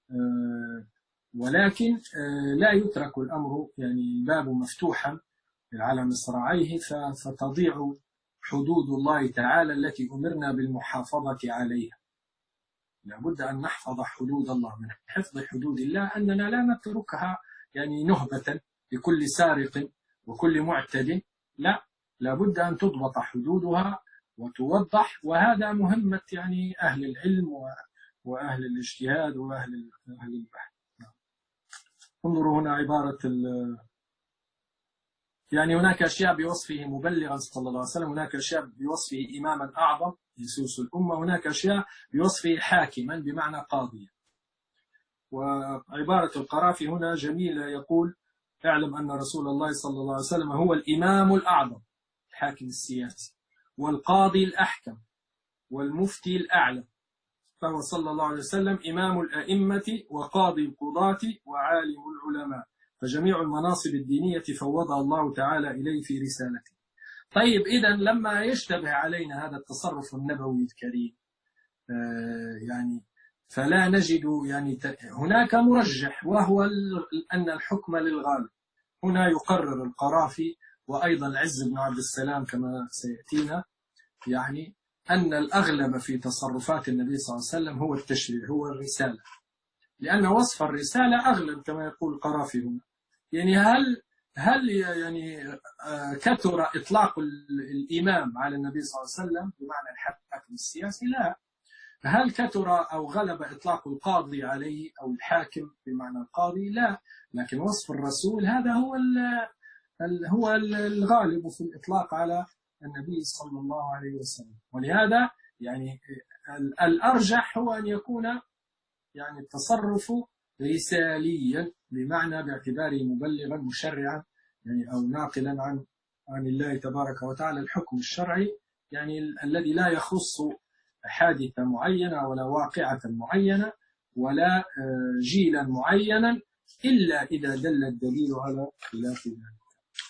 ولكن لا يترك الأمر يعني باب مفتوحا على مصراعيه فتضيع حدود الله تعالى التي أمرنا بالمحافظة عليها. لابد أن نحفظ حدود الله. من حفظ حدود الله أننا لا نتركها يعني نهبة لكل سارق وكل معتد، لا، لابد أن تضبط حدودها وتوضح، وهذا مهمة يعني أهل العلم وأهل الاجتهاد وأهل أهل البحث. انظروا هنا عبارة يعني هناك أشياء بوصفه مبلغا صلى الله عليه وسلم، هناك أشياء بوصفه إماما أعظم يسوس الأمة، هناك أشياء بوصفه حاكما بمعنى قاضيا. وعبارة القرافي هنا جميلة، يقول: اعلم أن رسول الله صلى الله عليه وسلم هو الإمام الأعظم الحاكم السياسي والقاضي الأحكم والمفتي الأعلى، فهو صلى الله عليه وسلم إمام الأئمة وقاضي القضاة وعالم العلماء، فجميع المناصب الدينية فوضها الله تعالى إليه في رسالته. طيب إذن لما يشتبه علينا هذا التصرف النبوي الكريم آه يعني فلا نجد يعني هناك مرجح، وهو أن الحكم للغالب. هنا يقرر القرافي وأيضا العز بن عبد السلام كما سيأتينا يعني أن الأغلب في تصرفات النبي صلى الله عليه وسلم هو التشريع، هو الرسالة، لأن وصف الرسالة أغلب كما يقول القرافي هنا. يعني هل هل يعني كثر إطلاق الإمام على النبي صلى الله عليه وسلم بمعنى الحاكم السياسي؟ لا. هل كثر أو غلب إطلاق القاضي عليه أو الحاكم بمعنى القاضي؟ لا. لكن وصف الرسول هذا هو ال هو الغالب في الإطلاق على النبي صلى الله عليه وسلم. ولهذا يعني الأرجح هو أن يكون يعني التصرف رساليا، بمعنى باعتباره مبلغا مشرعا يعني أو ناقلا عن عن الله تبارك وتعالى الحكم الشرعي، يعني الذي لا يخص حادثة معينة ولا واقعة معينة ولا جيلا معينا إلا إذا دل الدليل على خلاف ذلك.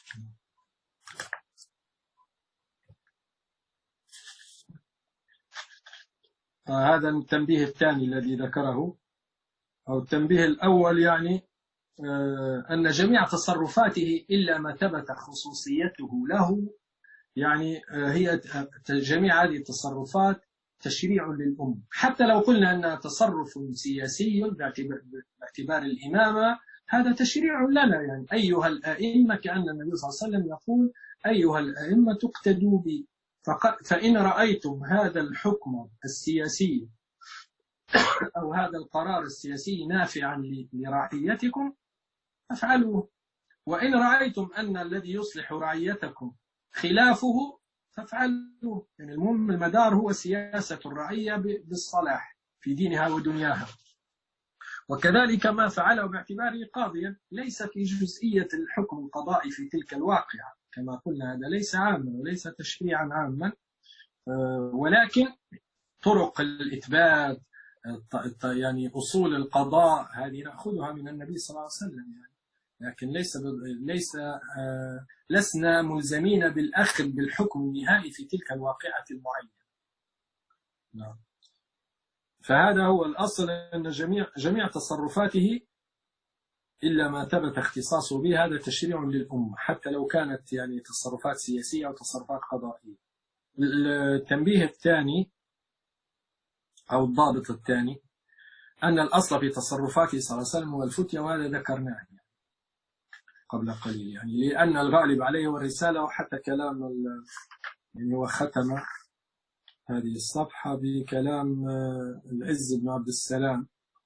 هذا التنبيه الثاني الذي ذكره، أو التنبيه الأول يعني أن جميع تصرفاته إلا ما ثبت خصوصيته له، يعني هي جميع هذه التصرفات تشريع للأمة. حتى لو قلنا أنها تصرف سياسي باعتبار الإمامة، هذا تشريع لنا، يعني أيها الأئمة، كأن النبي صلى الله عليه وسلم يقول أيها الأئمة اقتدوا بي، فإن رأيتم هذا الحكم السياسي أو هذا القرار السياسي نافعا لرعيتكم فافعلوه، وإن رأيتم أن الذي يصلح رعيتكم خلافه فافعلوه. يعني المهم المدار هو سياسة الرعية بالصلاح في دينها ودنياها. وكذلك ما فعله باعتباره قاضيا ليس في جزئية الحكم القضائي في تلك الواقعة، كما قلنا هذا ليس عاما وليس تشريعا عاما، ولكن طرق الإثبات يعني أصول القضاء هذه نأخذها من النبي صلى الله عليه وسلم يعني. لكن ليس ليس آه لسنا ملزمين بالأخذ بالحكم النهائي في تلك الواقعة المعينة. نعم. فهذا هو الأصل، أن جميع جميع تصرفاته إلا ما ثبت اختصاصه به هذا تشريع للأمة، حتى لو كانت يعني تصرفات سياسية أو تصرفات قضائية. التنبيه الثاني أو الضابط الثاني أن الأصل في تصرفاته صلى الله عليه وسلم هو الفتية، وهذا ذكرناه قبل قليل، يعني لأن الغالب عليه والرسالة. وحتى كلام يعني وختم هذه الصفحة بكلام العز بن عبد السلام.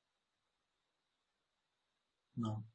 نعم.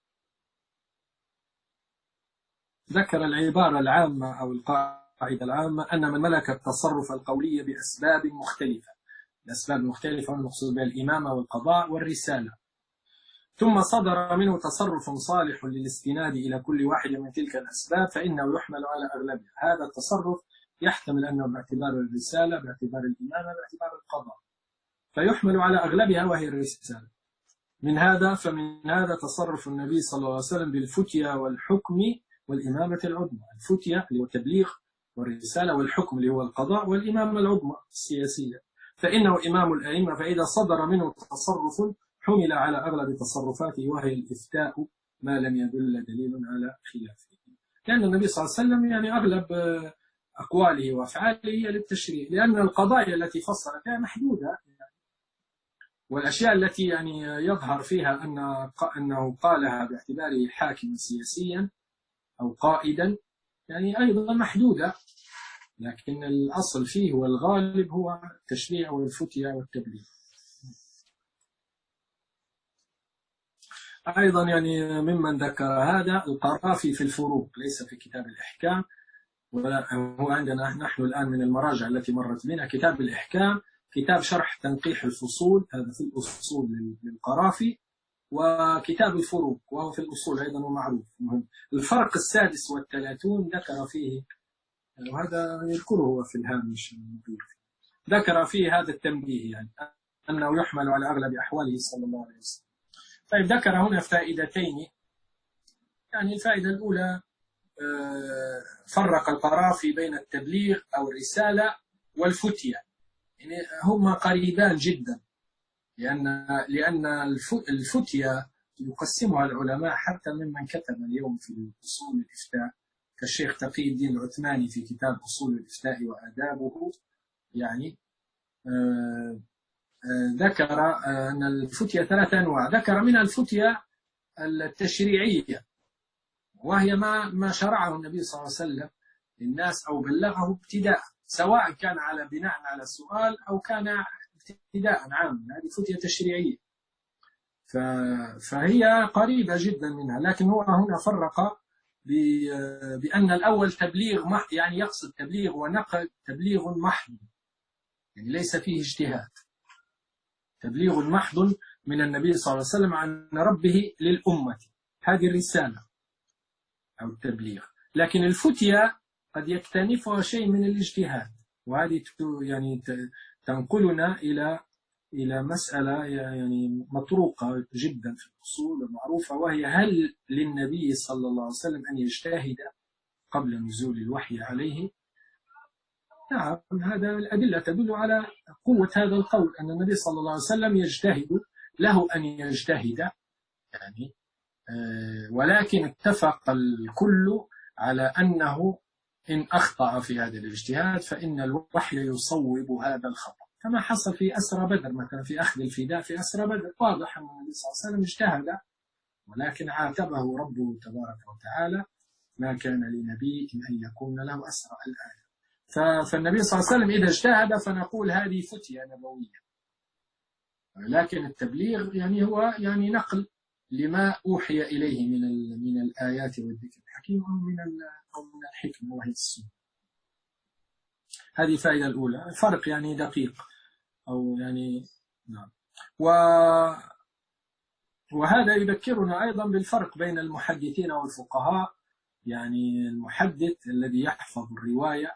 ذكر العبارة العامة أو القاعدة العامة أن من ملك التصرف القولي بأسباب مختلفة، الأسباب المختلفة المقصود بها الإمامة والقضاء والرسالة، ثم صدر منه تصرف صالح للاستناد إلى كل واحد من تلك الأسباب، فإنه يحمل على أغلبها. هذا التصرف يحتمل أنه باعتبار الرسالة، باعتبار الإمامة، باعتبار القضاء، فيحمل على أغلبها وهي الرسالة. من هذا فمن هذا تصرف النبي صلى الله عليه وسلم بالفتية والحكم والإمامة العظمى. الفتية اللي هو التبليغ، والرسالة والحكم اللي هو القضاء، والإمامة العظمى السياسية، فإنه إمام الأئمة. فإذا صدر منه تصرف حمل على أغلب تصرفاته وهي الإفتاء ما لم يدل دليل على خلافه، لأن النبي صلى الله عليه وسلم يعني أغلب أقواله وأفعاله هي للتشريع، لأن القضايا التي فصل فيها محدودة، والأشياء التي يعني يظهر فيها أن أنه قالها باعتباره حاكما سياسيا أو قائدا يعني أيضا محدودة، لكن الأصل فيه والغالب هو التشريع والفتية والتبليغ. أيضا يعني ممن ذكر هذا القرافي في الفروق، ليس في كتاب الإحكام، ولا هو عندنا نحن الآن من المراجع التي مرت بنا كتاب الإحكام، كتاب شرح تنقيح الفصول، هذا في الأصول للقرافي، وكتاب الفروق وهو في الأصول أيضا ومعروف مهم. الفرق السادس والثلاثون ذكر فيه، وهذا يذكره في الهامش، ذكر فيه هذا التنبيه، يعني أنه يحمل على أغلب أحواله صلى الله عليه وسلم. طيب ذكر هنا فائدتين، يعني الفائدة الأولى فرق القرافي بين التبليغ أو الرسالة والفتية، يعني هما قريبان جدا، لأن لأن الفتية يقسمها العلماء حتى ممن كتب اليوم في أصول الإفتاء كالشيخ تقي الدين العثماني في كتاب أصول الإفتاء وآدابه، يعني آه ذكر أن الفتية ثلاثة أنواع. ذكر منها الفتية التشريعية، وهي ما ما شرعه النبي صلى الله عليه وسلم للناس أو بلغه ابتداء، سواء كان على بناء على السؤال أو كان ابتداء عاما، هذه فتية تشريعية، فهي قريبة جدا منها. لكن هو هنا فرق بأن الأول تبليغ محض، يعني يقصد تبليغ ونقل تبليغ محض، يعني ليس فيه اجتهاد، تبليغ محض من النبي صلى الله عليه وسلم عن ربه للأمة، هذه الرسالة أو التبليغ. لكن الفتية قد يكتنفها شيء من الاجتهاد، وهذه يعني تنقلنا إلى إلى مسألة يعني مطروقة جدا في الأصول المعروفة، وهي هل للنبي صلى الله عليه وسلم أن يجتهد قبل نزول الوحي عليه؟ نعم، هذا الأدلة تدل على قوة هذا القول، أن النبي صلى الله عليه وسلم يجتهد، له أن يجتهد يعني، ولكن اتفق الكل على أنه إن أخطأ في هذا الاجتهاد فإن الوحي يصوب هذا الخطأ، كما حصل في أسرى بدر مثلا، في أخذ الفداء في أسرى بدر، واضح أن النبي صلى الله عليه وسلم اجتهد، ولكن عاتبه ربه تبارك وتعالى: ما كان لنبي أن يكون له أسرى الآية. فالنبي صلى الله عليه وسلم إذا اجتهد فنقول هذه فتية نبوية، لكن التبليغ يعني هو يعني نقل لما أوحي إليه من من الآيات والذكر الحكيم، أو من أو من الحكمة وهي السنة. هذه الفائدة الأولى، فرق يعني دقيق أو يعني نعم. و وهذا يذكرنا أيضا بالفرق بين المحدثين والفقهاء، يعني المحدث الذي يحفظ الرواية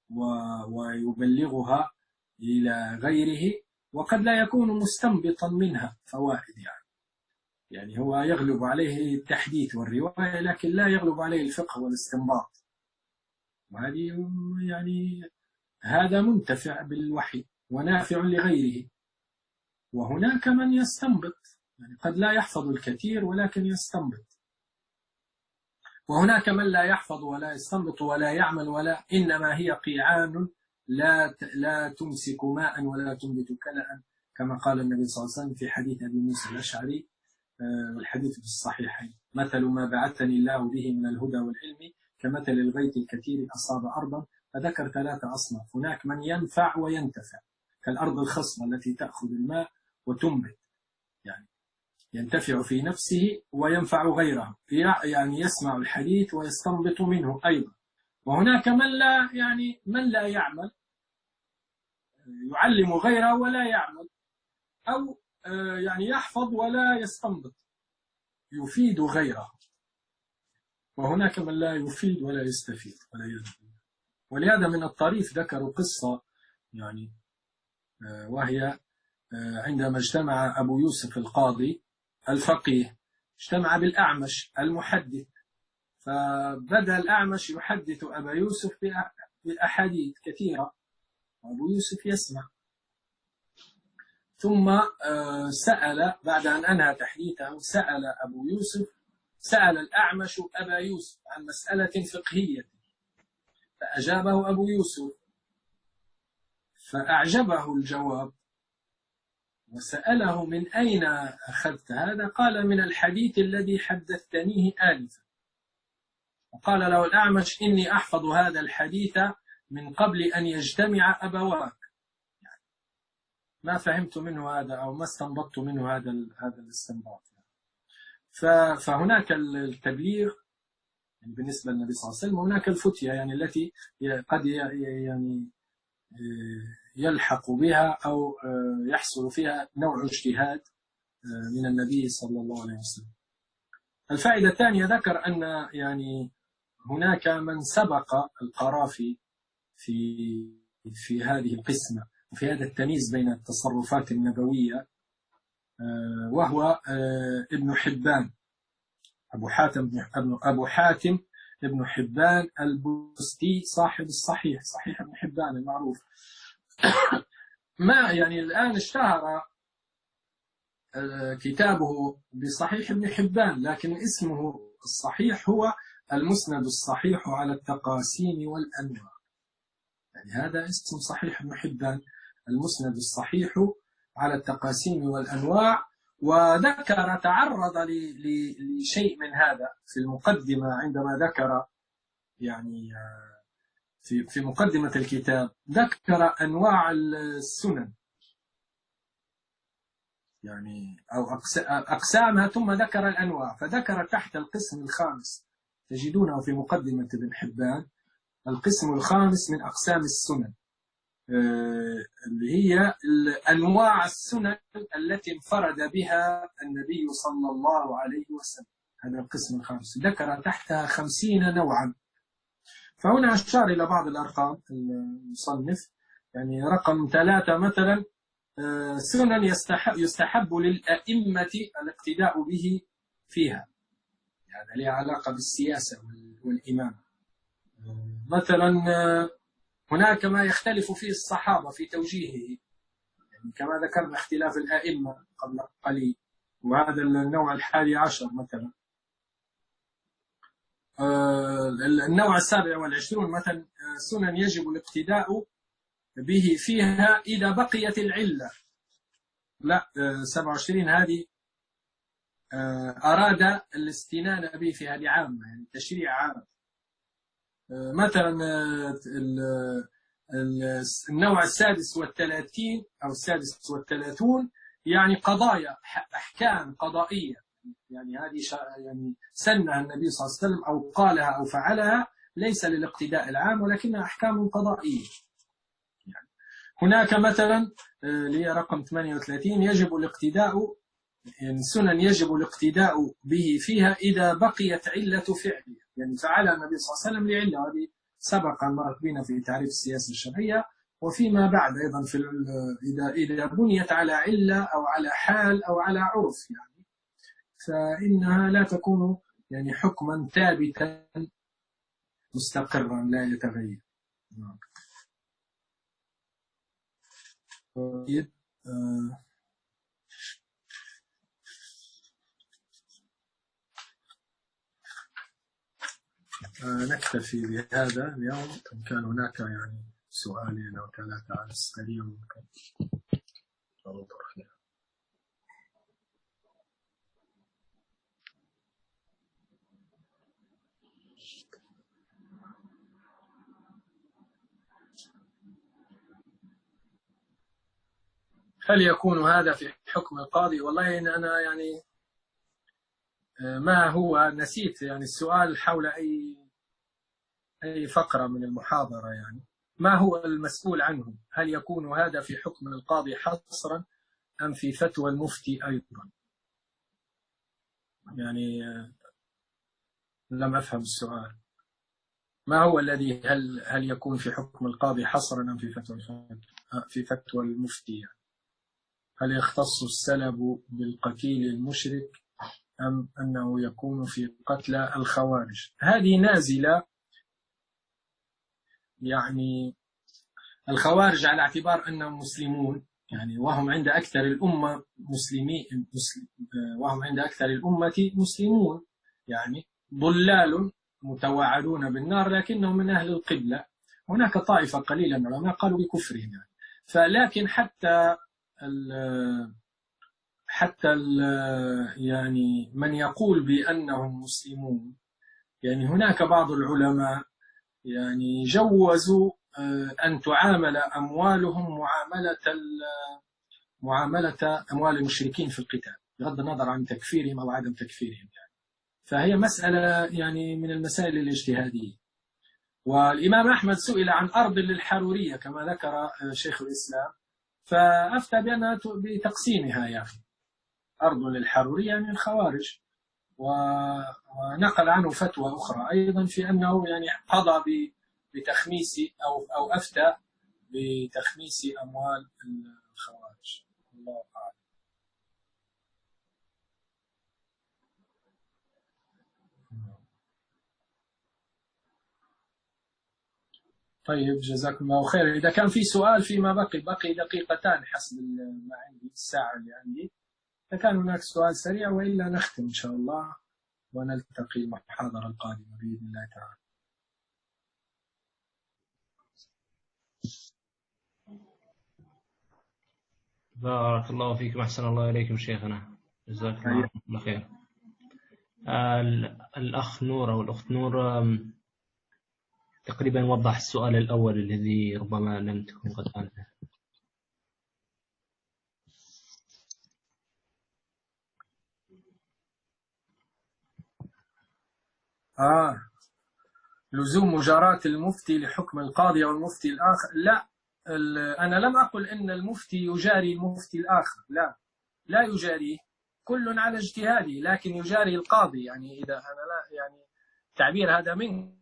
ويبلغها إلى غيره، وقد لا يكون مستنبطا منها فوائد، يعني يعني هو يغلب عليه التحديث والرواية، لكن لا يغلب عليه الفقه والاستنباط، وهذه يعني هذا منتفع بالوحي ونافع لغيره. وهناك من يستنبط، يعني قد لا يحفظ الكثير ولكن يستنبط، وهناك من لا يحفظ ولا يستنبط ولا يعمل، ولا إنما هي قيعان لا لا تمسك ماء ولا تنبت كلأ، كما قال النبي صلى الله عليه وسلم في حديث أبي موسى الأشعري، والحديث في الصحيحين: مثل ما بعثني الله به من الهدى والعلم كمثل الغيث الكثير أصاب أرضا. فذكر ثلاثة أصناف: هناك من ينفع وينتفع، كالأرض الخصبة التي تأخذ الماء وتنبت، يعني ينتفع في نفسه وينفع غيره، يعني يسمع الحديث ويستنبط منه أيضا. وهناك من لا يعني من لا يعمل، يعلم غيره ولا يعمل، أو يعني يحفظ ولا يستنبط، يفيد غيره. وهناك من لا يفيد ولا يستفيد ولا يدفع. ولهذا من الطريف ذكروا قصة يعني، وهي عندما اجتمع أبو يوسف القاضي الفقيه اجتمع بالأعمش المحدث، فبدأ الأعمش يحدث أبا يوسف بأحاديث كثيرة وأبو يوسف يسمع، ثم سأل بعد أن أنهى تحديثه، سأل أبو يوسف سأل الأعمش أبا يوسف عن مسألة فقهية، فأجابه أبو يوسف فأعجبه الجواب، وسأله: من أين أخذت هذا؟ قال: من الحديث الذي حدثتنيه آنفا. وقال له الأعمش: إني أحفظ هذا الحديث من قبل أن يجتمع أبواك، يعني ما فهمت منه هذا أو ما استنبطت منه هذا هذا الاستنباط. فهناك التبليغ يعني بالنسبة للنبي صلى الله عليه وسلم، وهناك الفتية يعني التي قد يعني يلحق بها أو يحصل فيها نوع اجتهاد من النبي صلى الله عليه وسلم. الفائدة الثانية، ذكر أن يعني هناك من سبق القرافي في في هذه القسمة وفي هذا التمييز بين التصرفات النبوية، وهو ابن حبان، أبو حاتم أبو حاتم ابن حبان البستي، صاحب الصحيح، صحيح ابن حبان المعروف. ما يعني الآن اشتهر كتابه بصحيح ابن حبان، لكن اسمه الصحيح هو المسند الصحيح على التقاسيم والأنواع، يعني هذا اسم صحيح ابن حبان، المسند الصحيح على التقاسيم والأنواع. وذكر تعرض لشيء من هذا في المقدمة، عندما ذكر يعني في في مقدمة الكتاب ذكر أنواع السنن يعني أو أقسامها، ثم ذكر الأنواع، فذكر تحت القسم الخامس تجدونه في مقدمة ابن حبان، القسم الخامس من أقسام السنن، اللي هي أنواع السنن التي انفرد بها النبي صلى الله عليه وسلم. هذا القسم الخامس ذكر تحتها خمسين نوعا. فهنا أشار إلى بعض الأرقام المصنف، يعني رقم ثلاثة مثلا سنن يستحب, يستحب للأئمة الاقتداء به فيها، يعني لها علاقة بالسياسة والإمامة. مثلا هناك ما يختلف فيه الصحابة في توجيهه، يعني كما ذكرنا اختلاف الأئمة قبل قليل، وهذا النوع الحادي عشر مثلا. النوع السابع والعشرون مثلا سنن يجب الاقتداء به فيها إذا بقيت العلة. لا، سبعة وعشرين هذه أراد الاستنان به في هذه عامة، يعني تشريع عام. مثلا النوع السادس والثلاثين أو السادس والثلاثون يعني قضايا أحكام قضائية، يعني هذه يعني سنها النبي صلى الله عليه وسلم أو قالها أو فعلها، ليس للاقتداء العام ولكنها أحكام قضائية. يعني هناك مثلا اللي هي رقم ثمانية وثلاثين يجب الاقتداء، يعني سنن يجب الاقتداء به فيها إذا بقيت علة فعله، يعني فعلها النبي صلى الله عليه وسلم لعلة، وهذه سبق أن مرت بنا في تعريف السياسة الشرعية، وفيما بعد أيضا في إذا إذا بنيت على علة أو على حال أو على عرف، يعني فإنها لا تكون يعني حكما ثابتا مستقرا لا يتغير. طيب آه نكتفي بهذا اليوم. كان هناك يعني سؤالين أو ثلاثة على السريع ممكن ننظر فيها. هل يكون هذا في حكم القاضي؟ والله إن أنا يعني ما هو نسيت يعني السؤال حول أي أي فقرة من المحاضرة، يعني ما هو المسؤول عنه؟ هل يكون هذا في حكم القاضي حصرا أم في فتوى المفتي أيضا؟ يعني لم أفهم السؤال. ما هو الذي هل هل يكون في حكم القاضي حصرا أم في فتوى في فتوى المفتي؟ هل يختص السلب بالقتيل المشرك أم أنه يكون في قتلى الخوارج؟ هذه نازلة، يعني الخوارج على اعتبار أنهم مسلمون، يعني وهم عند أكثر الأمة مسلمين مسلم وهم عند أكثر الأمة مسلمون، يعني ضلال متواعدون بالنار لكنهم من أهل القبلة. هناك طائفة قليلة من العلماء قالوا بكفرهم، يعني فلكن حتى ال حتى ال يعني من يقول بأنهم مسلمون، يعني هناك بعض العلماء يعني جوزوا أن تعامل أموالهم معاملة معاملة أموال المشركين في القتال بغض النظر عن تكفيرهم أو عدم تكفيرهم، يعني فهي مسألة يعني من المسائل الاجتهادية. والإمام أحمد سئل عن أرض للحرورية كما ذكر شيخ الإسلام، فأفتى بأنها بتقسيمها، يعني أرض للحرورية يعني الخوارج، ونقل عنه فتوى أخرى أيضا في أنه يعني قضى بتخميس أو أو أفتى بتخميس أموال الخوارج. الله أعلم. طيب جزاكم الله خير. إذا كان في سؤال فيما بقي بقي دقيقتان حسب ما عندي الساعة اللي عندي، إذا كان هناك سؤال سريع، وإلا نختم إن شاء الله ونلتقي المحاضرة القادمة بإذن الله تعالى. بارك الله فيكم، أحسن الله إليكم شيخنا، جزاكم الله خير. الأخ نور أو الأخت نور تقريبا وضح السؤال الأول الذي ربما لم تكن قد قلته. آه لزوم مجاراة المفتي لحكم القاضي أو المفتي الآخر. لا، أنا لم أقل إن المفتي يجاري المفتي الآخر، لا لا يجاريه، كل على اجتهاده، لكن يجاري القاضي. يعني إذا أنا لا يعني تعبير هذا منكم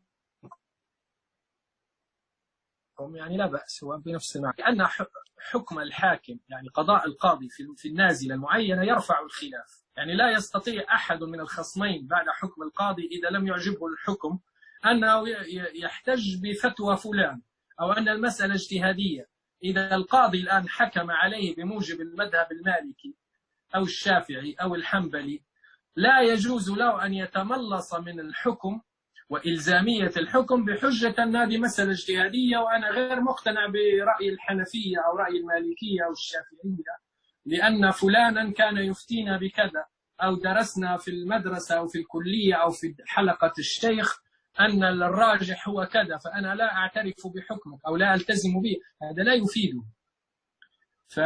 يعني لا بأس، هو بنفس المعنى، لأن حكم الحاكم يعني قضاء القاضي في النازلة المعينة يرفع الخلاف. يعني لا يستطيع أحد من الخصمين بعد حكم القاضي إذا لم يعجبه الحكم أنه يحتج بفتوى فلان أو أن المسألة اجتهادية. إذا القاضي الآن حكم عليه بموجب المذهب المالكي أو الشافعي أو الحنبلي، لا يجوز له أن يتملص من الحكم وإلزامية الحكم بحجة أن هذه مسألة اجتهادية وأنا غير مقتنع برأي الحنفية أو رأي المالكية أو الشافعية لأن فلانا كان يفتينا بكذا، أو درسنا في المدرسة أو في الكلية أو في حلقة الشيخ أن الراجح هو كذا فأنا لا أعترف بحكمك أو لا ألتزم به. هذا لا يفيده. ف...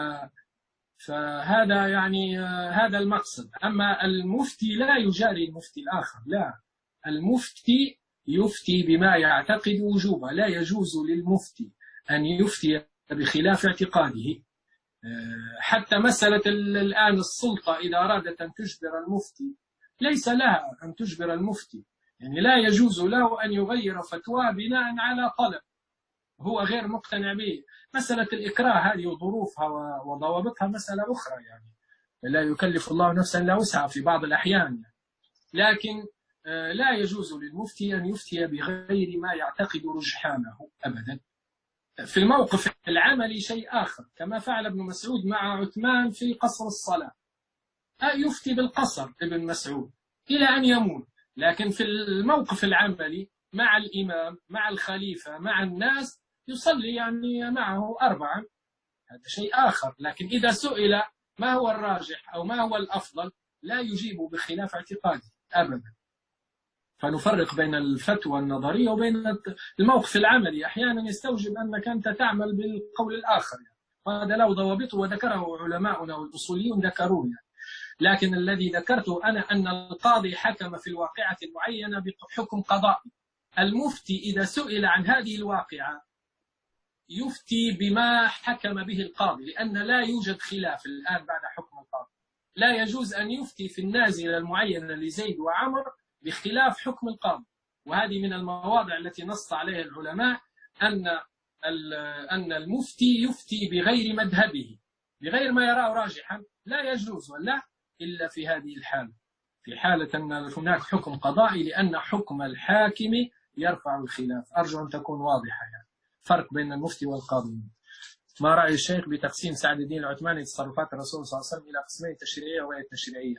فهذا يعني هذا المقصد. أما المفتي لا يجاري المفتي الآخر، لا، المفتي يفتي بما يعتقد وجوبه، لا يجوز للمفتي أن يفتي بخلاف اعتقاده. حتى مسألة الآن السلطة إذا أرادت أن تجبر المفتي ليس لها أن تجبر المفتي، يعني لا يجوز له أن يغير فتوى بناء على طلب هو غير مقتنع به. مسألة الإكراه هذه وظروفها وضوابطها مسألة أخرى، يعني لا يكلف الله نفسا لا وسعها في بعض الأحيان يعني. لكن لا يجوز للمفتي أن يفتي بغير ما يعتقد رجحانه أبدا. في الموقف العملي شيء آخر، كما فعل ابن مسعود مع عثمان في قصر الصلاة، يفتي بالقصر ابن مسعود إلى أن يموت. لكن في الموقف العملي مع الإمام مع الخليفة مع الناس يصلي يعني معه أربعا، هذا شيء آخر. لكن إذا سئل ما هو الراجح أو ما هو الأفضل لا يجيب بخلاف اعتقاده أبدا. فنفرق بين الفتوى النظرية وبين الموقف العملي. أحيانا يستوجب أنك أنت تعمل بالقول الآخر يعني. وهذا له ضوابطه وذكره علماؤنا والأصوليون ذكروه يعني. لكن الذي ذكرته أنا أن القاضي حكم في الواقعة المعينة بحكم قضائي. المفتي إذا سئل عن هذه الواقعة يفتي بما حكم به القاضي، لأن لا يوجد خلاف الآن بعد حكم القاضي. لا يجوز أن يفتي في النازلة المعينة لزيد وعمر باختلاف حكم القاضي. وهذه من المواضع التي نص عليها العلماء أن أن المفتي يفتي بغير مذهبه بغير ما يراه راجحا، لا يجوز ولا إلا في هذه الحالة، في حالة أن هناك حكم قضائي، لأن حكم الحاكم يرفع الخلاف. أرجو أن تكون واضحة يعني. فرق بين المفتي والقاضي. ما رأي الشيخ بتقسيم سعد الدين العثماني تصرفات الرسول صلى الله عليه وسلم إلى قسمين، تشريعية وغير تشريعية؟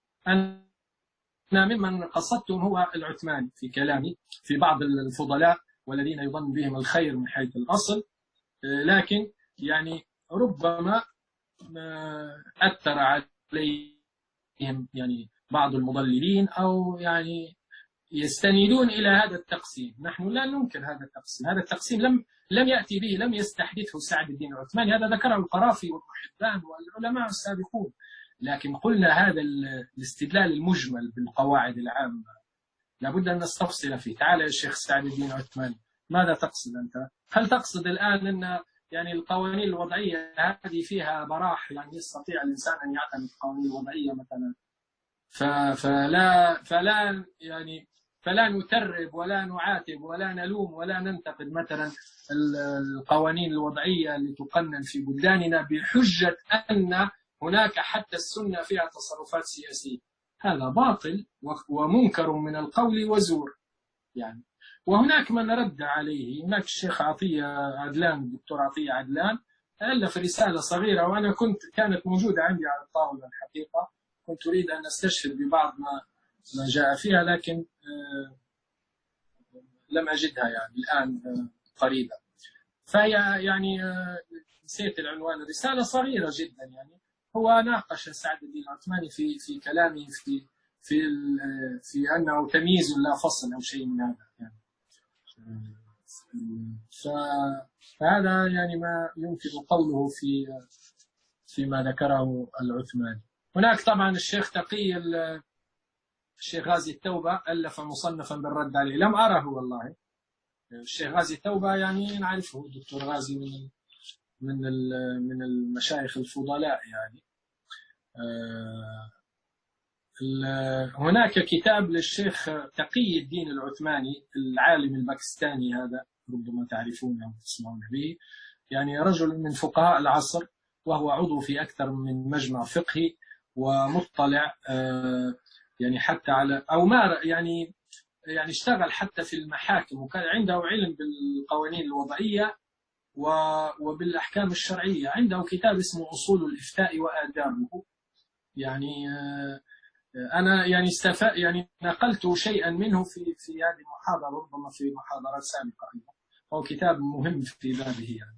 أنا ممن قصدتم هو العثماني في كلامي في بعض الفضلاء والذين يظن بهم الخير من حيث الأصل، لكن يعني ربما أثر عليهم يعني بعض المضللين أو يعني يستندون إلى هذا التقسيم. نحن لا ننكر هذا التقسيم. هذا التقسيم لم لم يأتي به، لم يستحدثه سعد الدين العثماني، هذا ذكره القرافي وابن حبان والعلماء السابقون. لكن قلنا هذا الاستدلال المجمل بالقواعد العامة لابد أن نستفصل فيه. تعال يا شيخ سعد الدين العثماني، ماذا تقصد أنت؟ هل تقصد الآن أن يعني القوانين الوضعية هذه فيها براح، يعني يستطيع الإنسان أن يعتمد القوانين الوضعية مثلا؟ فلا فلا يعني فلا نترب ولا نعاتب ولا نلوم ولا ننتقد مثلا القوانين الوضعية اللي تقنن في بلداننا بحجة أن هناك حتى السنة فيها تصرفات سياسية. هذا باطل ومنكر من القول وزور يعني. وهناك من رد عليه، هناك الشيخ عطية عدلان، الدكتور عطية عدلان ألف رسالة صغيرة وأنا كنت كانت موجودة عندي على الطاولة الحقيقة، كنت أريد أن أستشهد ببعض ما ما جاء فيها لكن لم أجدها يعني الآن قريبا. فهي يعني نسيت العنوان، رسالة صغيرة جدا يعني. هو ناقش سعد الدين العثماني في في كلامه في في في أنه تمييز لا فصل أو شيء من هذا يعني. فهذا يعني ما يمكن قوله في فيما ذكره العثماني. هناك طبعا الشيخ تقي الشيخ غازي التوبة ألف مصنفا بالرد عليه، لم أره والله. الشيخ غازي التوبة يعني نعرفه، دكتور غازي من من من المشايخ الفضلاء يعني. هناك كتاب للشيخ تقي الدين العثماني العالم الباكستاني، هذا ربما تعرفونه وتسمعون به، يعني رجل من فقهاء العصر، وهو عضو في أكثر من مجمع فقهي ومطلع يعني حتى على أو ما يعني يعني اشتغل حتى في المحاكم، وكان عنده علم بالقوانين الوضعية وبالأحكام الشرعية. عنده كتاب اسمه أصول الإفتاء وآدابه. يعني أنا يعني استفاد يعني نقلت شيئا منه في في هذه المحاضرة، ربما في محاضرات سابقة. هو كتاب مهم في بابه يعني.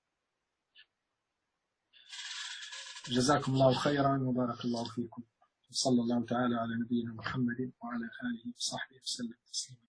جزاكم الله خيرا وبارك الله فيكم، وصلى الله تعالى على نبينا محمد وعلى آله وصحبه وسلم تسليما.